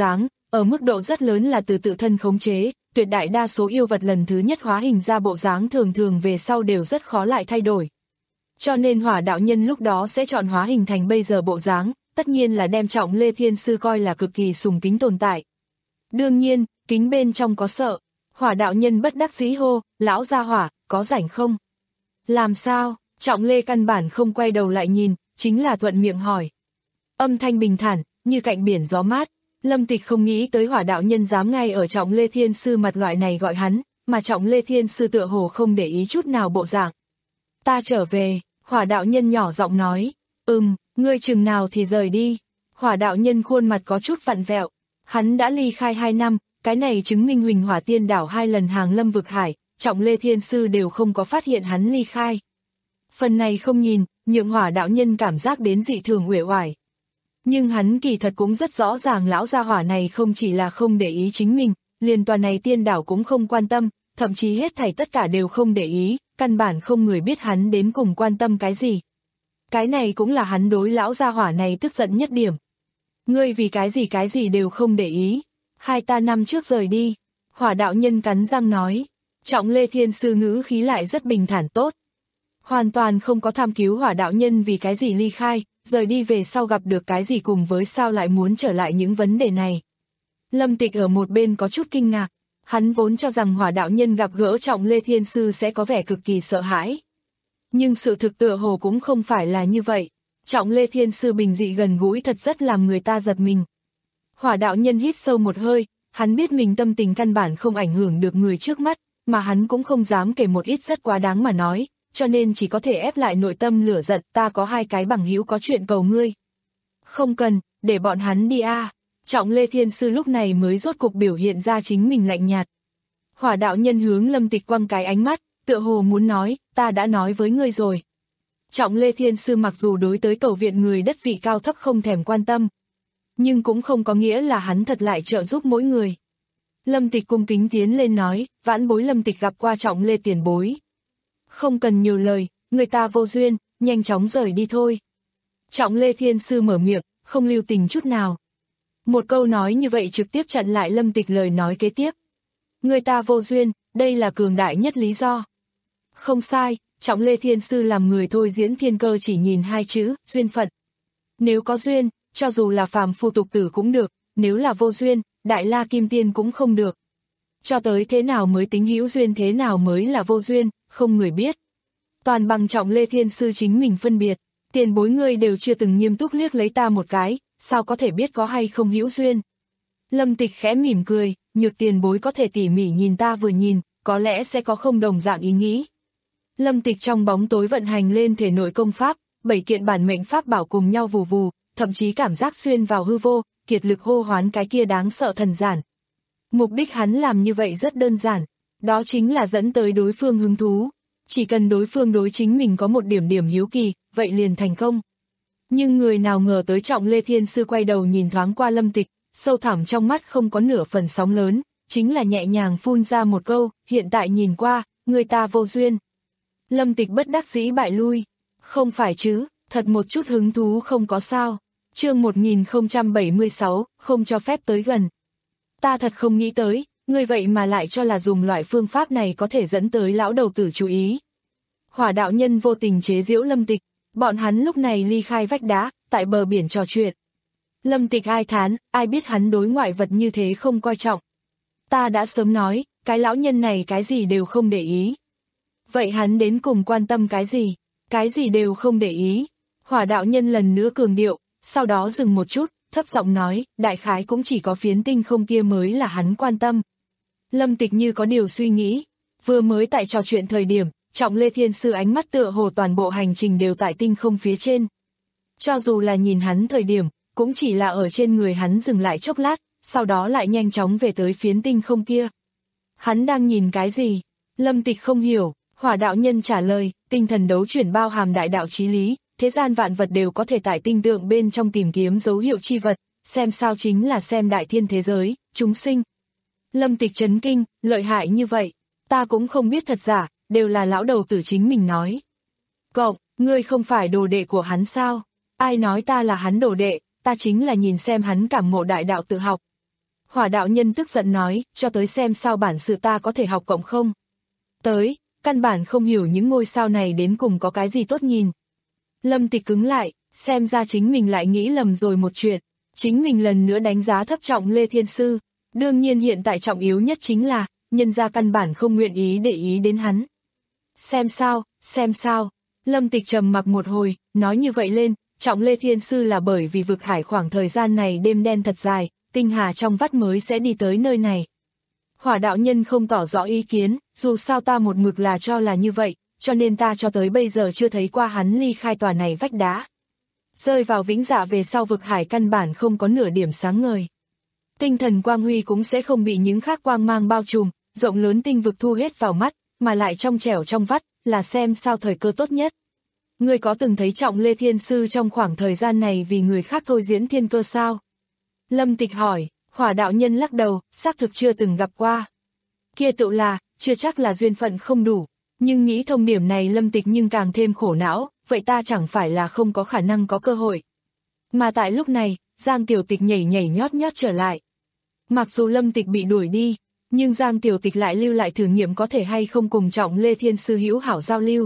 ở mức độ rất lớn là từ tự thân khống chế, tuyệt đại đa số yêu vật lần thứ nhất hóa hình ra bộ dáng thường thường về sau đều rất khó lại thay đổi. Cho nên Hỏa đạo nhân lúc đó sẽ chọn hóa hình thành bây giờ bộ dáng, tất nhiên là đem Trọng Lê Thiên Sư coi là cực kỳ sùng kính tồn tại. Đương nhiên, kính bên trong có sợ. Hỏa đạo nhân bất đắc dĩ hô, lão gia hỏa, có rảnh không? Làm sao? Trọng Lê căn bản không quay đầu lại nhìn, chính là thuận miệng hỏi. Âm thanh bình thản, như cạnh biển gió mát. Lâm Tịch không nghĩ tới Hỏa đạo nhân dám ngay ở Trọng Lê Thiên Sư mặt loại này gọi hắn, mà Trọng Lê Thiên Sư tựa hồ không để ý chút nào bộ dạng. Ta trở về, Hỏa đạo nhân nhỏ giọng nói. Ừm, ngươi chừng nào thì rời đi. Hỏa đạo nhân khuôn mặt có chút vặn vẹo. Hắn đã ly khai hai năm, cái này chứng minh Huỳnh Hỏa Tiên đảo hai lần hàng lâm vực hải, Trọng Lê Thiên Sư đều không có phát hiện hắn ly khai. Phần này không nhìn, nhượng Hỏa đạo nhân cảm giác đến dị thường uể oải. Nhưng hắn kỳ thật cũng rất rõ ràng lão gia hỏa này không chỉ là không để ý chính mình, liền tòa này tiên đảo cũng không quan tâm, thậm chí hết thảy tất cả đều không để ý, căn bản không người biết hắn đến cùng quan tâm cái gì. Cái này cũng là hắn đối lão gia hỏa này tức giận nhất điểm. Ngươi vì cái gì cái gì đều không để ý, hai ta năm trước rời đi. Hỏa đạo nhân cắn răng nói. Trọng Lê Thiên Sư ngữ khí lại rất bình thản tốt. Hoàn toàn không có tham cứu Hỏa đạo nhân vì cái gì ly khai, rời đi về sau gặp được cái gì cùng với sao lại muốn trở lại những vấn đề này. Lâm Tịch ở một bên có chút kinh ngạc, hắn vốn cho rằng Hỏa đạo nhân gặp gỡ Trọng Lê Thiên Sư sẽ có vẻ cực kỳ sợ hãi. Nhưng sự thực tựa hồ cũng không phải là như vậy. Trọng Lê Thiên Sư bình dị gần gũi thật rất làm người ta giật mình. Hỏa đạo nhân hít sâu một hơi, hắn biết mình tâm tình căn bản không ảnh hưởng được người trước mắt, mà hắn cũng không dám kể một ít rất quá đáng mà nói, cho nên chỉ có thể ép lại nội tâm lửa giận. Ta có hai cái bằng hữu có chuyện cầu ngươi. Không cần, để bọn hắn đi a. À. Trọng Lê Thiên Sư lúc này mới rốt cục biểu hiện ra chính mình lạnh nhạt. Hỏa đạo nhân hướng Lâm Tịch quăng cái ánh mắt, tựa hồ muốn nói, ta đã nói với ngươi rồi. Trọng Lê Thiên Sư mặc dù đối tới cầu viện người đất vị cao thấp không thèm quan tâm, nhưng cũng không có nghĩa là hắn thật lại trợ giúp mỗi người. Lâm Tịch cung kính tiến lên nói, vãn bối Lâm Tịch gặp qua Trọng Lê tiền bối. Không cần nhiều lời, người ta vô duyên, nhanh chóng rời đi thôi. Trọng Lê Thiên Sư mở miệng, không lưu tình chút nào. Một câu nói như vậy trực tiếp chặn lại Lâm Tịch lời nói kế tiếp. Người ta vô duyên, đây là cường đại nhất lý do. Không sai, Trọng Lê Thiên Sư làm người thôi diễn thiên cơ chỉ nhìn hai chữ, duyên phận. Nếu có duyên, cho dù là phàm phu tục tử cũng được, nếu là vô duyên, Đại La Kim Tiên cũng không được. Cho tới thế nào mới tính hữu duyên thế nào mới là vô duyên, không người biết. Toàn bằng Trọng Lê Thiên Sư chính mình phân biệt, tiền bối ngươi đều chưa từng nghiêm túc liếc lấy ta một cái, sao có thể biết có hay không hữu duyên. Lâm Tịch khẽ mỉm cười, nhược tiền bối có thể tỉ mỉ nhìn ta vừa nhìn, có lẽ sẽ có không đồng dạng ý nghĩ. Lâm Tịch trong bóng tối vận hành lên thể nội công pháp, bảy kiện bản mệnh pháp bảo cùng nhau vù vù, thậm chí cảm giác xuyên vào hư vô, kiệt lực hô hoán cái kia đáng sợ thần giản. Mục đích hắn làm như vậy rất đơn giản, đó chính là dẫn tới đối phương hứng thú. Chỉ cần đối phương đối chính mình có một điểm điểm hiếu kỳ, vậy liền thành công. Nhưng người nào ngờ tới Trọng Lê Thiên Sư quay đầu nhìn thoáng qua Lâm Tịch, sâu thẳm trong mắt không có nửa phần sóng lớn, chính là nhẹ nhàng phun ra một câu, hiện tại nhìn qua, người ta vô duyên. Lâm Tịch bất đắc dĩ bại lui. Không phải chứ, thật một chút hứng thú không có sao. Chương một nghìn không trăm bảy mươi sáu, không cho phép tới gần. Ta thật không nghĩ tới, người vậy mà lại cho là dùng loại phương pháp này có thể dẫn tới lão đầu tử chú ý. Hỏa đạo nhân vô tình chế giễu Lâm Tịch, bọn hắn lúc này ly khai vách đá, tại bờ biển trò chuyện. Lâm Tịch ai thán, ai biết hắn đối ngoại vật như thế không coi trọng. Ta đã sớm nói, cái lão nhân này cái gì đều không để ý. Vậy hắn đến cùng quan tâm cái gì? Cái gì đều không để ý. Hỏa đạo nhân lần nữa cường điệu, sau đó dừng một chút, thấp giọng nói, đại khái cũng chỉ có phiến tinh không kia mới là hắn quan tâm. Lâm Tịch như có điều suy nghĩ, vừa mới tại trò chuyện thời điểm, Trọng Lê Thiên Sư ánh mắt tựa hồ toàn bộ hành trình đều tại tinh không phía trên. Cho dù là nhìn hắn thời điểm, cũng chỉ là ở trên người hắn dừng lại chốc lát, sau đó lại nhanh chóng về tới phiến tinh không kia. Hắn đang nhìn cái gì? Lâm Tịch không hiểu. Hỏa đạo nhân trả lời, tinh thần đấu chuyển bao hàm đại đạo chí lý, thế gian vạn vật đều có thể tại tinh tượng bên trong tìm kiếm dấu hiệu chi vật, xem sao chính là xem đại thiên thế giới, chúng sinh. Lâm Tịch chấn kinh, lợi hại như vậy, ta cũng không biết thật giả, đều là lão đầu tử chính mình nói. Cộng, ngươi không phải đồ đệ của hắn sao? Ai nói ta là hắn đồ đệ, ta chính là nhìn xem hắn cảm ngộ đại đạo tự học. Hỏa đạo nhân tức giận nói, cho tới xem sao bản sự ta có thể học cộng không. Tới, căn bản không hiểu những ngôi sao này đến cùng có cái gì tốt nhìn. Lâm Tịch cứng lại, xem ra chính mình lại nghĩ lầm rồi một chuyện. Chính mình lần nữa đánh giá thấp Trọng Lê Thiên Sư. Đương nhiên hiện tại trọng yếu nhất chính là, nhân gia căn bản không nguyện ý để ý đến hắn. Xem sao, xem sao. Lâm Tịch trầm mặc một hồi, nói như vậy lên, Trọng Lê Thiên Sư là bởi vì vực hải khoảng thời gian này đêm đen thật dài, tinh hà trong vắt mới sẽ đi tới nơi này. Hỏa đạo nhân không tỏ rõ ý kiến, dù sao ta một mực là cho là như vậy, cho nên ta cho tới bây giờ chưa thấy qua hắn ly khai tòa này vách đá. Rơi vào vĩnh dạ về sau vực hải căn bản không có nửa điểm sáng ngời. Tinh thần quang huy cũng sẽ không bị những khác quang mang bao trùm, rộng lớn tinh vực thu hết vào mắt, mà lại trong trẻo trong vắt, là xem sao thời cơ tốt nhất. Ngươi có từng thấy Trọng Lê Thiên Sư trong khoảng thời gian này vì người khác thôi diễn thiên cơ sao? Lâm Tịch hỏi, hỏa đạo nhân lắc đầu, xác thực chưa từng gặp qua. Kia tự là, chưa chắc là duyên phận không đủ, nhưng nghĩ thông điểm này Lâm Tịch nhưng càng thêm khổ não, vậy ta chẳng phải là không có khả năng có cơ hội. Mà tại lúc này, Giang Tiểu Tịch nhảy nhảy nhót nhót trở lại. Mặc dù Lâm Tịch bị đuổi đi, nhưng Giang Tiểu Tịch lại lưu lại thử nghiệm có thể hay không cùng Trọng Lê Thiên Sư hữu hảo giao lưu.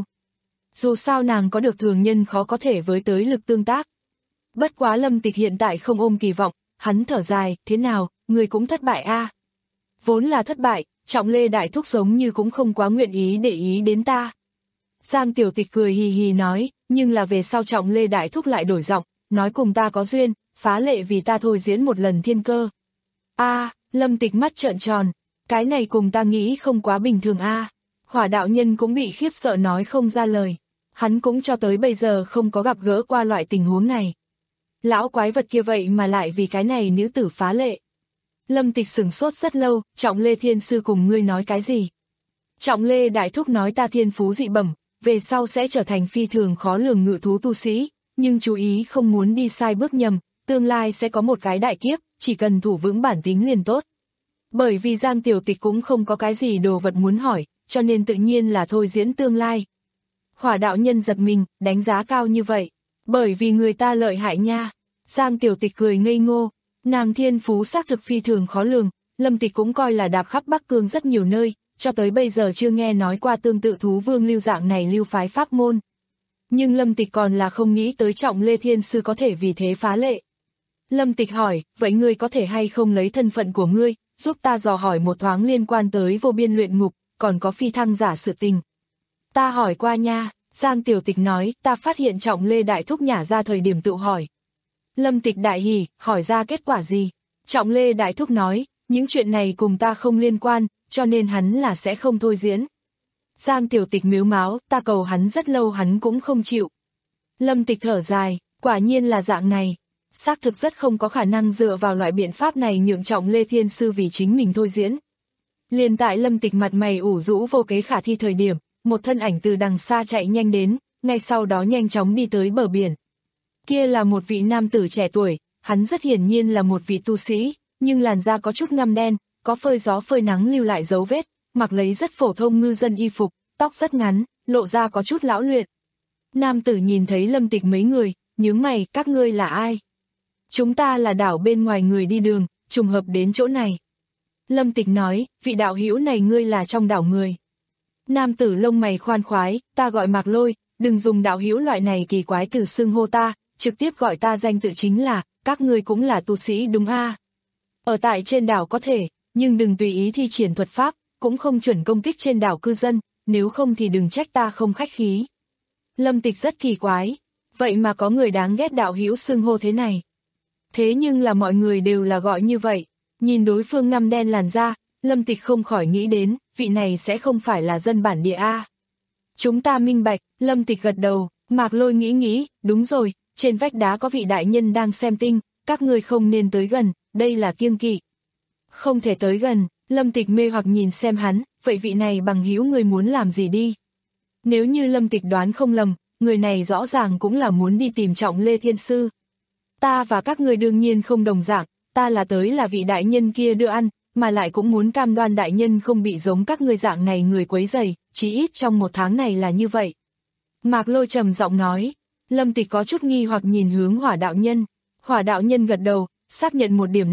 Dù sao nàng có được thường nhân khó có thể với tới lực tương tác. Bất quá Lâm Tịch hiện tại không ôm kỳ vọng, hắn thở dài, thế nào, người cũng thất bại a. À? Vốn là thất bại, Trọng Lê Đại Thúc giống như cũng không quá nguyện ý để ý đến ta. Giang Tiểu Tịch cười hì hì nói, nhưng là về sau Trọng Lê Đại Thúc lại đổi giọng, nói cùng ta có duyên, phá lệ vì ta thôi diễn một lần thiên cơ. A, à, Lâm Tịch mắt trợn tròn, cái này cùng ta nghĩ không quá bình thường a. À. Hỏa đạo nhân cũng bị khiếp sợ nói không ra lời. Hắn cũng cho tới bây giờ không có gặp gỡ qua loại tình huống này. Lão quái vật kia vậy mà lại vì cái này nữ tử phá lệ. Lâm Tịch sửng sốt rất lâu, Trọng Lê Thiên Sư cùng ngươi nói cái gì? Trọng Lê Đại Thúc nói ta thiên phú dị bẩm, về sau sẽ trở thành phi thường khó lường ngự thú tu sĩ, nhưng chú ý không muốn đi sai bước nhầm, tương lai sẽ có một cái đại kiếp, chỉ cần thủ vững bản tính liền tốt. Bởi vì Giang Tiểu Tịch cũng không có cái gì đồ vật muốn hỏi, cho nên tự nhiên là thôi diễn tương lai. Hỏa đạo nhân giật mình, đánh giá cao như vậy, bởi vì người ta lợi hại nha. Giang Tiểu Tịch cười ngây ngô, nàng thiên phú xác thực phi thường khó lường, Lâm Tịch cũng coi là đạp khắp Bắc Cương rất nhiều nơi, cho tới bây giờ chưa nghe nói qua tương tự thú vương lưu dạng này lưu phái pháp môn. Nhưng Lâm Tịch còn là không nghĩ tới Trọng Lê Thiên Sư có thể vì thế phá lệ. Lâm Tịch hỏi, vậy ngươi có thể hay không lấy thân phận của ngươi, giúp ta dò hỏi một thoáng liên quan tới vô biên luyện ngục, còn có phi thăng giả sự tình. Ta hỏi qua nha, Giang Tiểu Tịch nói, ta phát hiện Trọng Lê Đại Thúc nhả ra thời điểm tự hỏi. Lâm Tịch đại hỉ, hỏi ra kết quả gì? Trọng Lê Đại Thúc nói, những chuyện này cùng ta không liên quan, cho nên hắn là sẽ không thôi diễn. Giang Tiểu Tịch mếu máo, ta cầu hắn rất lâu hắn cũng không chịu. Lâm Tịch thở dài, quả nhiên là dạng này. Xác thực rất không có khả năng dựa vào loại biện pháp này nhượng Trọng Lê Thiên Sư vì chính mình thôi diễn. Liền tại Lâm Tịch mặt mày ủ rũ vô kế khả thi thời điểm, một thân ảnh từ đằng xa chạy nhanh đến, ngay sau đó nhanh chóng đi tới bờ biển. Kia là một vị nam tử trẻ tuổi, hắn rất hiển nhiên là một vị tu sĩ, nhưng làn da có chút ngăm đen, có phơi gió phơi nắng lưu lại dấu vết, mặc lấy rất phổ thông ngư dân y phục, tóc rất ngắn, lộ ra có chút lão luyện. Nam tử nhìn thấy Lâm Tịch mấy người, nhướng mày, các ngươi là ai? Chúng ta là đảo bên ngoài người đi đường, trùng hợp đến chỗ này. Lâm Tịch nói, vị đạo hữu này ngươi là trong đảo người. Nam tử lông mày khoan khoái, ta gọi Mạc Lôi, đừng dùng đạo hữu loại này kỳ quái từ xưng hô ta, trực tiếp gọi ta danh tự chính là, các ngươi cũng là tu sĩ đúng a? À? Ở tại trên đảo có thể, nhưng đừng tùy ý thi triển thuật pháp, cũng không chuẩn công kích trên đảo cư dân, nếu không thì đừng trách ta không khách khí. Lâm Tịch rất kỳ quái, vậy mà có người đáng ghét đạo hữu xưng hô thế này. Thế nhưng là mọi người đều là gọi như vậy, nhìn đối phương ngăm đen làn da, Lâm Tịch không khỏi nghĩ đến, vị này sẽ không phải là dân bản địa a. À? Chúng ta minh bạch, Lâm Tịch gật đầu, Mạc Lôi nghĩ nghĩ, đúng rồi, trên vách đá có vị đại nhân đang xem tinh, các ngươi không nên tới gần, đây là kiêng kỵ. Không thể tới gần, Lâm Tịch mê hoặc nhìn xem hắn, vậy vị này bằng hữu người muốn làm gì đi? Nếu như Lâm Tịch đoán không lầm, người này rõ ràng cũng là muốn đi tìm Trọng Lê Thiên Sư. Ta và các ngươi đương nhiên không đồng dạng, ta là tới là vị đại nhân kia đưa ăn, mà lại cũng muốn cam đoan đại nhân không bị giống các ngươi dạng này người quấy rầy, chí ít trong một tháng này là như vậy. Mạc Lôi trầm giọng nói, Lâm Tịch có chút nghi hoặc nhìn hướng Hỏa đạo nhân. Hỏa đạo nhân gật đầu, xác nhận một điểm này,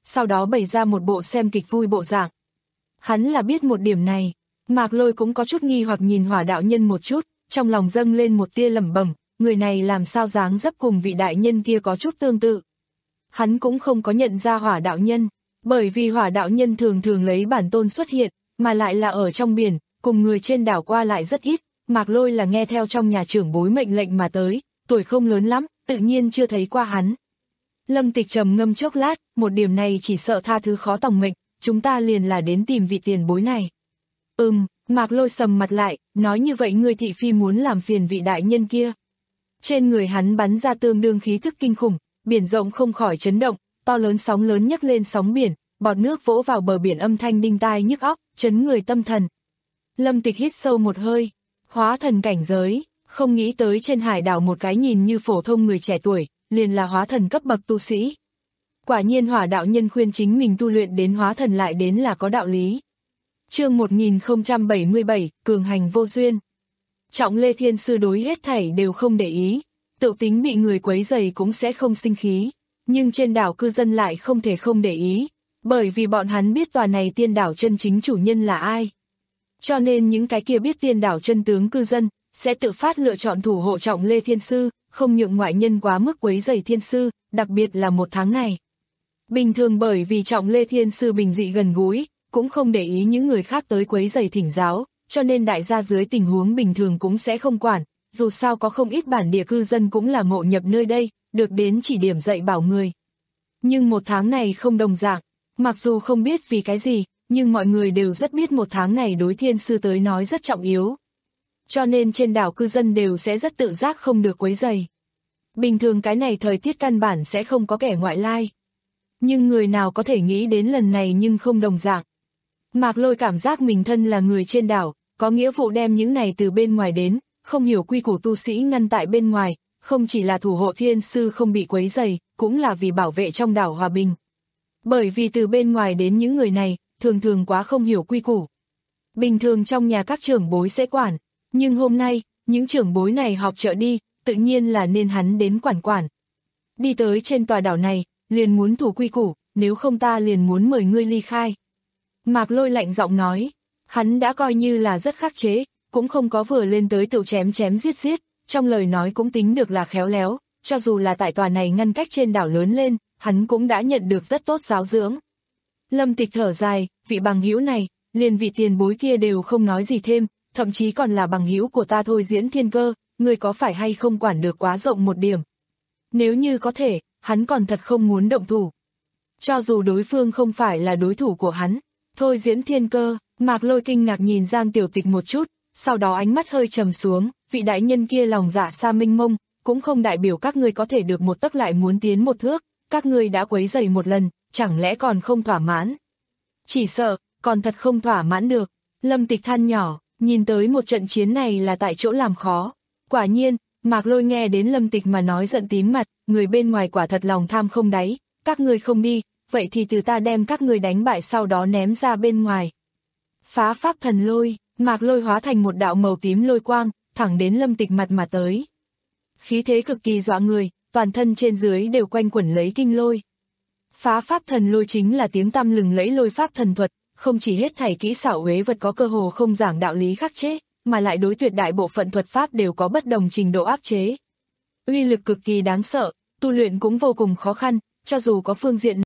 sau đó bày ra một bộ xem kịch vui bộ dạng. Hắn là biết một điểm này, Mạc Lôi cũng có chút nghi hoặc nhìn Hỏa đạo nhân một chút, trong lòng dâng lên một tia lẩm bẩm, người này làm sao dáng dấp cùng vị đại nhân kia có chút tương tự. Hắn cũng không có nhận ra Hỏa đạo nhân, bởi vì Hỏa đạo nhân thường thường lấy bản tôn xuất hiện, mà lại là ở trong biển, cùng người trên đảo qua lại rất ít. Mạc Lôi là nghe theo trong nhà trưởng bối mệnh lệnh mà tới, tuổi không lớn lắm, tự nhiên chưa thấy qua hắn. Lâm Tịch trầm ngâm chốc lát, một điểm này chỉ sợ tha thứ khó tòng mệnh, chúng ta liền là đến tìm vị tiền bối này. Ừm, Mạc Lôi sầm mặt lại, nói như vậy ngươi thị phi muốn làm phiền vị đại nhân kia. Trên người hắn bắn ra tương đương khí thức kinh khủng, biển rộng không khỏi chấn động, to lớn sóng lớn nhấc lên sóng biển, bọt nước vỗ vào bờ biển âm thanh đinh tai nhức óc, chấn người tâm thần. Lâm Tịch hít sâu một hơi, hóa thần cảnh giới, không nghĩ tới trên hải đảo một cái nhìn như phổ thông người trẻ tuổi, liền là hóa thần cấp bậc tu sĩ. Quả nhiên Hỏa đạo nhân khuyên chính mình tu luyện đến hóa thần lại đến là có đạo lý. Chương một nghìn không trăm bảy mươi bảy, cường hành vô duyên. Trọng Lê Thiên Sư đối hết thảy đều không để ý, tự tính bị người quấy rầy cũng sẽ không sinh khí, nhưng trên đảo cư dân lại không thể không để ý, bởi vì bọn hắn biết tòa này tiên đảo chân chính chủ nhân là ai. Cho nên những cái kia biết tiên đảo chân tướng cư dân, sẽ tự phát lựa chọn thủ hộ Trọng Lê Thiên Sư, không nhượng ngoại nhân quá mức quấy rầy Thiên Sư, đặc biệt là một tháng này. Bình thường bởi vì Trọng Lê Thiên Sư bình dị gần gũi, cũng không để ý những người khác tới quấy rầy thỉnh giáo, cho nên đại gia dưới tình huống bình thường cũng sẽ không quản, dù sao có không ít bản địa cư dân cũng là ngộ nhập nơi đây, được đến chỉ điểm dạy bảo người. Nhưng một tháng này không đồng dạng, mặc dù không biết vì cái gì, nhưng mọi người đều rất biết một tháng này đối Thiên Sư tới nói rất trọng yếu. Cho nên trên đảo cư dân đều sẽ rất tự giác không được quấy rầy. Bình thường cái này thời tiết căn bản sẽ không có kẻ ngoại lai. Nhưng người nào có thể nghĩ đến lần này nhưng không đồng dạng. Mạc Lôi cảm giác mình thân là người trên đảo, có nghĩa vụ đem những này từ bên ngoài đến, không hiểu quy củ tu sĩ ngăn tại bên ngoài, không chỉ là thủ hộ Thiên Sư không bị quấy rầy, cũng là vì bảo vệ trong đảo hòa bình. Bởi vì từ bên ngoài đến những người này, thường thường quá không hiểu quy củ. Bình thường trong nhà các trưởng bối sẽ quản, nhưng hôm nay, những trưởng bối này họp chợ đi, tự nhiên là nên hắn đến quản quản. Đi tới trên tòa đảo này, liền muốn thủ quy củ, nếu không ta liền muốn mời ngươi ly khai. Mạc Lôi lạnh giọng nói, hắn đã coi như là rất khắc chế, cũng không có vừa lên tới tự chém chém giết giết, trong lời nói cũng tính được là khéo léo, cho dù là tại tòa này ngăn cách trên đảo lớn lên, hắn cũng đã nhận được rất tốt giáo dưỡng. Lâm Tịch thở dài, vị bằng hữu này, liền vị tiền bối kia đều không nói gì thêm, thậm chí còn là bằng hữu của ta thôi Diễn Thiên Cơ, người có phải hay không quản được quá rộng một điểm. Nếu như có thể, hắn còn thật không muốn động thủ. Cho dù đối phương không phải là đối thủ của hắn, thôi Diễn Thiên Cơ, Mạc Lôi kinh ngạc nhìn Giang Tiểu Tịch một chút, sau đó ánh mắt hơi trầm xuống, vị đại nhân kia lòng dạ xa minh mông, cũng không đại biểu các ngươi có thể được một tấc lại muốn tiến một thước, các ngươi đã quấy rầy một lần, chẳng lẽ còn không thỏa mãn. Chỉ sợ, còn thật không thỏa mãn được. Lâm Tịch than nhỏ, nhìn tới một trận chiến này là tại chỗ làm khó. Quả nhiên, Mạc Lôi nghe đến Lâm Tịch mà nói giận tím mặt, người bên ngoài quả thật lòng tham không đáy, các ngươi không đi, vậy thì từ ta đem các ngươi đánh bại sau đó ném ra bên ngoài. Phá pháp thần lôi, Mạc Lôi hóa thành một đạo màu tím lôi quang, thẳng đến Lâm Tịch mặt mà tới. Khí thế cực kỳ dọa người, toàn thân trên dưới đều quanh quẩn lấy kinh lôi. Phá pháp thần lôi chính là tiếng tăm lừng lẫy lôi pháp thần thuật, không chỉ hết thảy kỹ xảo uế vật có cơ hồ không giảng đạo lý khắc chế, mà lại đối tuyệt đại bộ phận thuật pháp đều có bất đồng trình độ áp chế. Uy lực cực kỳ đáng sợ, tu luyện cũng vô cùng khó khăn, cho dù có phương diện.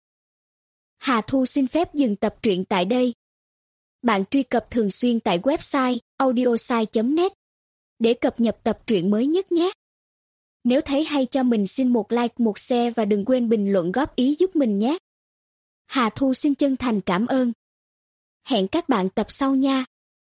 Hà Thu xin phép dừng tập truyện tại đây. Bạn truy cập thường xuyên tại website audiosai chấm net để cập nhật tập truyện mới nhất nhé. Nếu thấy hay cho mình xin một like, một share và đừng quên bình luận góp ý giúp mình nhé. Hà Thu xin chân thành cảm ơn. Hẹn các bạn tập sau nha.